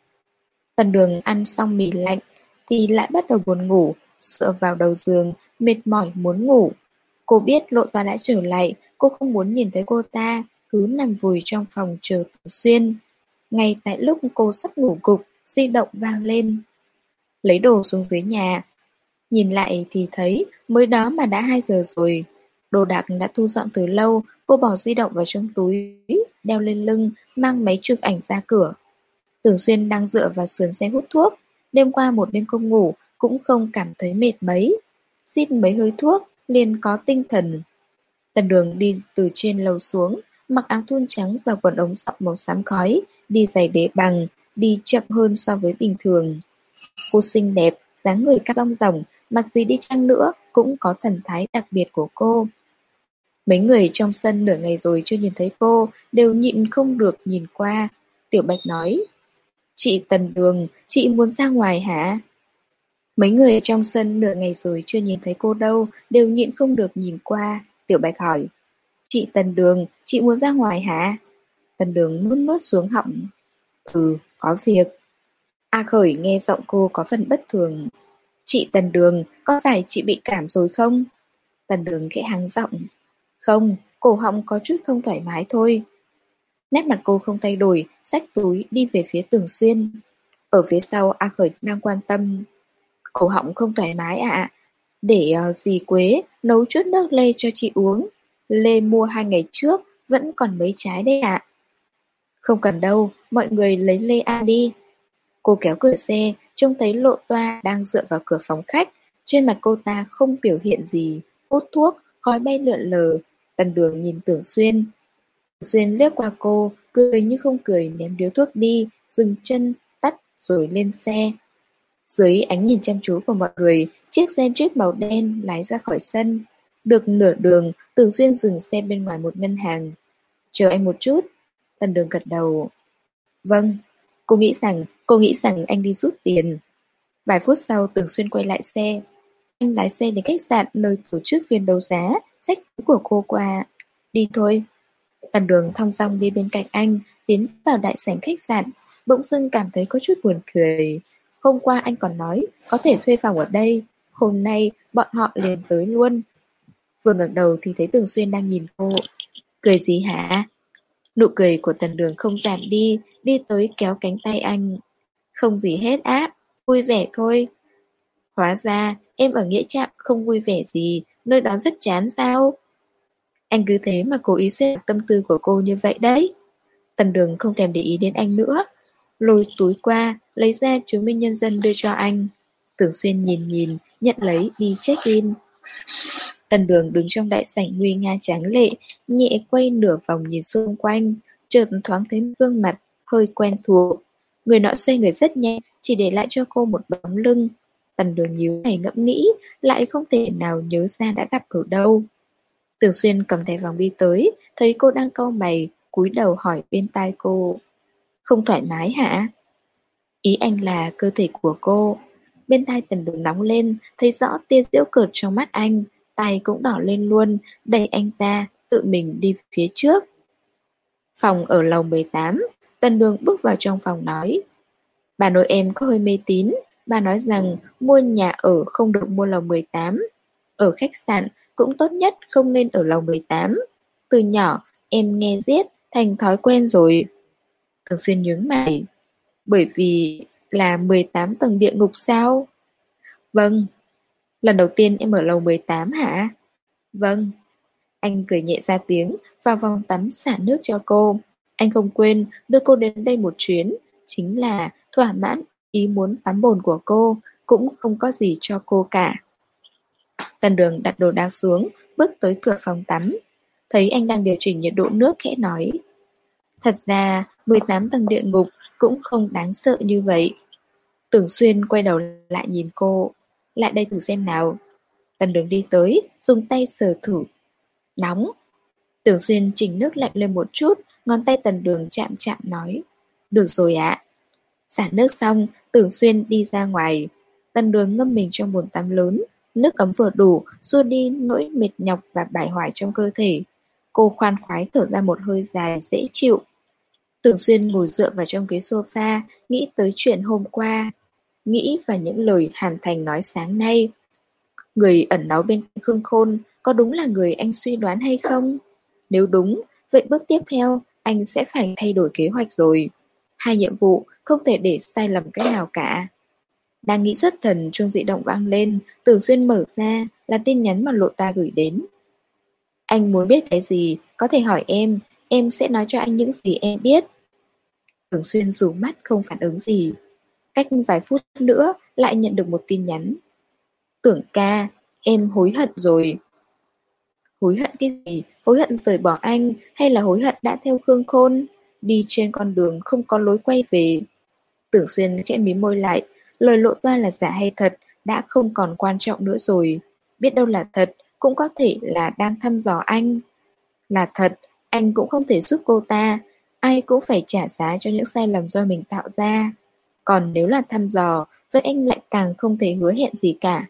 Tần Đường ăn xong mì lạnh, thì lại bắt đầu buồn ngủ, dựa vào đầu giường, mệt mỏi muốn ngủ. Cô biết Lộ Toa đã trở lại, cô không muốn nhìn thấy cô ta, cứ nằm vùi trong phòng chờ Tưởng Xuyên. Ngay tại lúc cô sắp ngủ gục, di động vang lên. Lấy đồ xuống dưới nhà. Nhìn lại thì thấy mới đó mà đã 2 giờ rồi. Đồ đạc đã thu dọn từ lâu, cô bỏ di động vào trong túi, đeo lên lưng, mang máy chụp ảnh ra cửa. Tưởng Xuyên đang dựa vào sườn xe hút thuốc. Đêm qua một đêm không ngủ, cũng không cảm thấy mệt mấy. Xịt mấy hơi thuốc, liền có tinh thần. Tần Đường đi từ trên lầu xuống, mặc áo thun trắng và quần ống sọc màu xám khói, đi giày đế bằng, đi chậm hơn so với bình thường. Cô xinh đẹp, dáng người căng rong ròng, mặc gì đi chăng nữa cũng có thần thái đặc biệt của cô. Mấy người trong sân nửa ngày rồi chưa nhìn thấy cô, đều nhịn không được nhìn qua. Tiểu Bạch nói, chị Tần Đường, chị muốn ra ngoài hả? Mấy người trong sân nửa ngày rồi chưa nhìn thấy cô đâu, đều nhịn không được nhìn qua. Tiểu Bạch hỏi, chị Tần Đường, chị muốn ra ngoài hả? Tần Đường nuốt nuốt xuống họng. Ừ, có việc. A Khởi nghe giọng cô có phần bất thường. Chị Tần Đường, có phải chị bị cảm rồi không? Tần Đường khẽ hắng giọng. Không, cổ họng có chút không thoải mái thôi. Nét mặt cô không thay đổi, xách túi đi về phía Tưởng Xuyên. Ở phía sau A Khởi đang quan tâm. Cổ họng không thoải mái ạ. Để dì Quế nấu chút nước lê cho chị uống. Lê mua 2 ngày trước, vẫn còn mấy trái đấy ạ. Không cần đâu, mọi người lấy lê ăn đi. Cô kéo cửa xe, trông thấy Lộ Toa đang dựa vào cửa phòng khách. Trên mặt cô ta không biểu hiện gì, hút thuốc, khói bay lượn lờ. Tần Đường nhìn Tưởng Xuyên. Tưởng Xuyên liếc qua cô, cười như không cười ném điếu thuốc đi, dừng chân, tắt rồi lên xe. Dưới ánh nhìn chăm chú của mọi người, chiếc xe Jeep màu đen lái ra khỏi sân. Được nửa đường, Tưởng Xuyên dừng xe bên ngoài một ngân hàng. Chờ anh một chút. Tần Đường gật đầu. Vâng, cô nghĩ rằng anh đi rút tiền. Vài phút sau Tưởng Xuyên quay lại xe. Anh lái xe đến khách sạn nơi tổ chức phiên đấu giá, xách túi của cô qua. Đi thôi. Tần Đường thong dong đi bên cạnh anh, tiến vào đại sảnh khách sạn, bỗng dưng cảm thấy có chút buồn cười. Hôm qua anh còn nói có thể thuê phòng ở đây, hôm nay bọn họ liền tới luôn. Vừa ngẩng đầu thì thấy Tưởng Xuyên đang nhìn cô. Cười gì hả? Nụ cười của Tần Đường không giảm đi, đi tới kéo cánh tay anh. Không gì hết á, vui vẻ thôi. Hóa ra, em ở Nghĩa Trạm không vui vẻ gì, nơi đó rất chán sao? Anh cứ thế mà cố ý xuyên tâm tư của cô như vậy đấy. Tần Đường không thèm để ý đến anh nữa. Lôi túi qua, lấy ra chứng minh nhân dân đưa cho anh. Tưởng Xuyên nhìn nhìn, nhận lấy đi check-in. Tần Đường đứng trong đại sảnh nguy nga tráng lệ, nhẹ quay nửa vòng nhìn xung quanh, chợt thoáng thấy gương mặt hơi quen thuộc. Người nọ xoay người rất nhanh, chỉ để lại cho cô một bóng lưng. Tần Đường nhíu mày ngẫm nghĩ, lại không thể nào nhớ ra đã gặp ở đâu. Tưởng Xuyên cầm thẻ vàng đi tới, thấy cô đang cau mày, cúi đầu hỏi bên tai cô. Không thoải mái hả? Ý anh là cơ thể của cô. Bên tai Tần Đường nóng lên, thấy rõ tia giễu cợt trong mắt anh, tay cũng đỏ lên luôn, đẩy anh ra, tự mình đi phía trước. Phòng ở lầu 18, Tần Đường bước vào trong phòng nói. Bà nội em có hơi mê tín, bà nói rằng mua nhà ở không được mua lầu 18. Ở khách sạn cũng tốt nhất không nên ở lầu 18. Từ nhỏ em nghe riết thành thói quen rồi. Thường xuyên nhướng mày. Bởi vì là 18 tầng địa ngục sao? Vâng. Lần đầu tiên em ở lầu 18 hả? Vâng. Anh cười nhẹ ra tiếng, vào vòng tắm xả nước cho cô. Anh không quên đưa cô đến đây một chuyến, chính là thỏa mãn ý muốn tắm bồn của cô, cũng không có gì cho cô cả. Tần Đường đặt đồ đạc xuống, bước tới cửa phòng tắm. Thấy anh đang điều chỉnh nhiệt độ nước khẽ nói. Thật ra, 18 tầng địa ngục cũng không đáng sợ như vậy. Tưởng Xuyên quay đầu lại nhìn cô. Lại đây thử xem nào. Tần Đường đi tới, dùng tay sờ thử. Nóng. Tưởng Xuyên chỉnh nước lạnh lên một chút, ngón tay Tần Đường chạm chạm nói. Được rồi ạ. Xả nước xong, Tưởng Xuyên đi ra ngoài. Tần Đường ngâm mình trong bồn tắm lớn. Nước ấm vừa đủ, xua đi nỗi mệt nhọc và bải hoài trong cơ thể. Cô khoan khoái thở ra một hơi dài dễ chịu. Tưởng Xuyên ngồi dựa vào trong ghế sofa, nghĩ tới chuyện hôm qua. Nghĩ và những lời Hàn Thành nói sáng nay. Người ẩn náu bên Khương Khôn có đúng là người anh suy đoán hay không? Nếu đúng, vậy bước tiếp theo anh sẽ phải thay đổi kế hoạch rồi. Hai nhiệm vụ không thể để sai lầm cái nào cả. Đang nghĩ xuất thần, chuông di động vang lên, Tưởng Xuyên mở ra là tin nhắn mà Lộ Ta gửi đến. Anh muốn biết cái gì, có thể hỏi em sẽ nói cho anh những gì em biết. Tưởng Xuyên rủ mắt không phản ứng gì. Cách vài phút nữa lại nhận được một tin nhắn. Tưởng ca, em hối hận rồi. Hối hận cái gì? Hối hận rời bỏ anh hay là hối hận đã theo Khương Khôn? Đi trên con đường không có lối quay về. Tưởng Xuyên khẽ mím môi lại. Lời Lộ Toa là giả hay thật đã không còn quan trọng nữa rồi. Biết đâu là thật, cũng có thể là đang thăm dò anh. Là thật, anh cũng không thể giúp cô ta. Ai cũng phải trả giá cho những sai lầm do mình tạo ra. Còn nếu là thăm dò, vậy anh lại càng không thể hứa hẹn gì cả.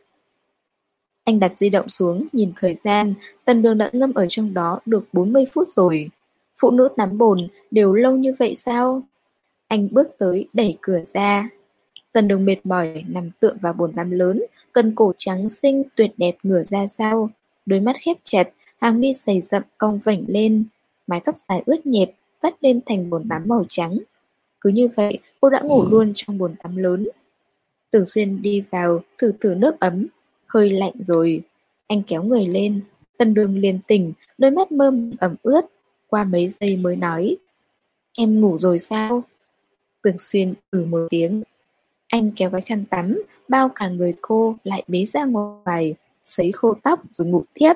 Anh đặt di động xuống, nhìn thời gian, Tần Đường đã ngâm ở trong đó được 40 phút rồi. Phụ nữ tắm bồn đều lâu như vậy sao? Anh bước tới, đẩy cửa ra. Tần Đường mệt mỏi, nằm tựa vào bồn tắm lớn, cần cổ trắng xinh, tuyệt đẹp ngửa ra sau. Đôi mắt khép chặt, hàng mi dày rậm cong vảnh lên. Mái tóc dài ướt nhẹp, vắt lên thành bồn tắm màu trắng. Cứ như vậy, cô đã ngủ luôn trong bồn tắm lớn. Tưởng Xuyên đi vào, thử thử nước ấm. Hơi lạnh rồi. Anh kéo người lên. Tần Đường liền tỉnh, đôi mắt mơm ẩm ướt. Qua mấy giây mới nói. Em ngủ rồi sao? Tưởng Xuyên một tiếng. Anh kéo cái khăn tắm, bao cả người cô lại bế ra ngoài, sấy khô tóc rồi ngủ tiếp.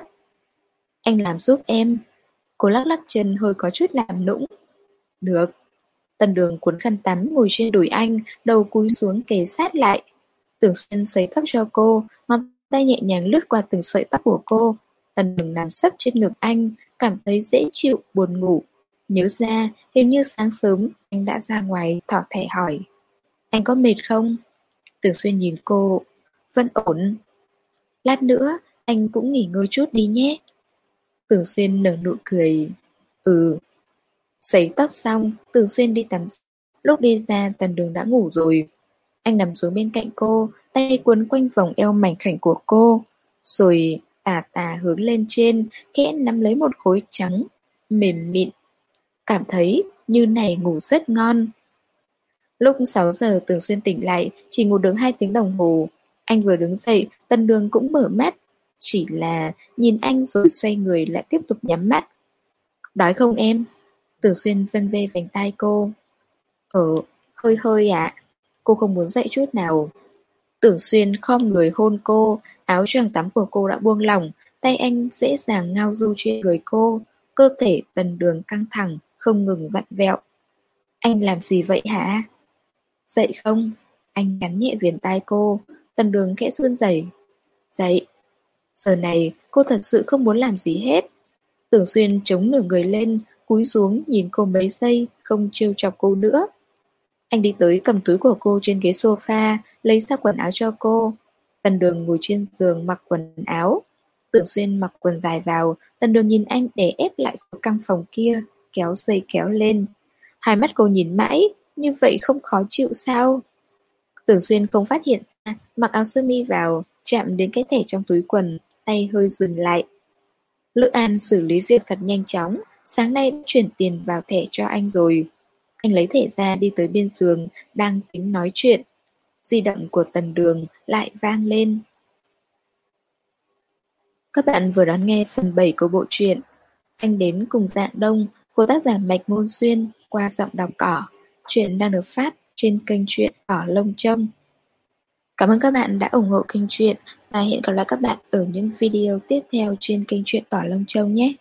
Anh làm giúp em. Cô lắc lắc chân hơi có chút làm nũng. Được. Tần Đường cuốn khăn tắm ngồi trên đùi anh, đầu cúi xuống kề sát lại. Tưởng Xuyên sấy tóc cho cô, ngón tay nhẹ nhàng lướt qua từng sợi tóc của cô. Tần Đường nằm sấp trên ngực anh, cảm thấy dễ chịu, buồn ngủ. Nhớ ra, hình như sáng sớm anh đã ra ngoài thỏ thẻ hỏi. Anh có mệt không? Tưởng Xuyên nhìn cô. Vẫn ổn. Lát nữa, anh cũng nghỉ ngơi chút đi nhé. Tưởng Xuyên nở nụ cười. Ừ. Sấy tóc xong, Tưởng Xuyên đi tắm. Lúc đi ra, Tần Đường đã ngủ rồi. Anh nằm xuống bên cạnh cô, tay quấn quanh vòng eo mảnh khảnh của cô. Rồi tà tà hướng lên trên, khẽ nắm lấy một khối trắng, mềm mịn. Cảm thấy như này ngủ rất ngon. Lúc 6 giờ Tưởng Xuyên tỉnh lại, chỉ ngủ được 2 tiếng đồng hồ. Anh vừa đứng dậy, Tần Đường cũng mở mắt. Chỉ là nhìn anh rồi xoay người lại tiếp tục nhắm mắt. Đói không em? Tưởng Xuyên vân vê vành tai cô. Hơi hơi ạ. Cô không muốn dậy chút nào. Tưởng Xuyên khom người hôn cô, áo choàng tắm của cô đã buông lỏng, Tay anh dễ dàng ngao du trên người cô, cơ thể Tần Đường căng thẳng, không ngừng vặn vẹo. Anh làm gì vậy hả? Dậy không? Anh cắn nhẹ viền tai cô, Tần Đường khẽ run rẩy. Dậy. Giờ này cô thật sự không muốn làm gì hết. Tưởng Xuyên chống nửa người lên, cúi xuống nhìn cô mấy giây, không trêu chọc cô nữa. Anh đi tới cầm túi của cô trên ghế sofa, lấy ra quần áo cho cô. Tần Đường ngồi trên giường mặc quần áo. Tưởng Xuyên mặc quần dài vào, Tần Đường nhìn anh để ép lại căn phòng kia, kéo dây kéo lên. Hai mắt cô nhìn mãi, như vậy không khó chịu sao? Tưởng Xuyên không phát hiện ra, mặc áo sơ mi vào, chạm đến cái thẻ trong túi quần, tay hơi dừng lại. Lữ An xử lý việc thật nhanh chóng, sáng nay đã chuyển tiền vào thẻ cho anh rồi. Anh lấy thẻ ra đi tới bên giường, đang tính nói chuyện. Di động của Tần Đường lại vang lên. Các bạn vừa đón nghe phần 7 của bộ truyện Anh đến cùng Dạng Đông của tác giả Mạch Ngôn Xuyên qua giọng đọc Cỏ. Truyện đang được phát trên kênh truyện Cỏ Lông Trông. Cảm ơn các bạn đã ủng hộ kênh truyện và hẹn gặp lại các bạn ở những video tiếp theo trên kênh truyện Cỏ Lông Trông nhé.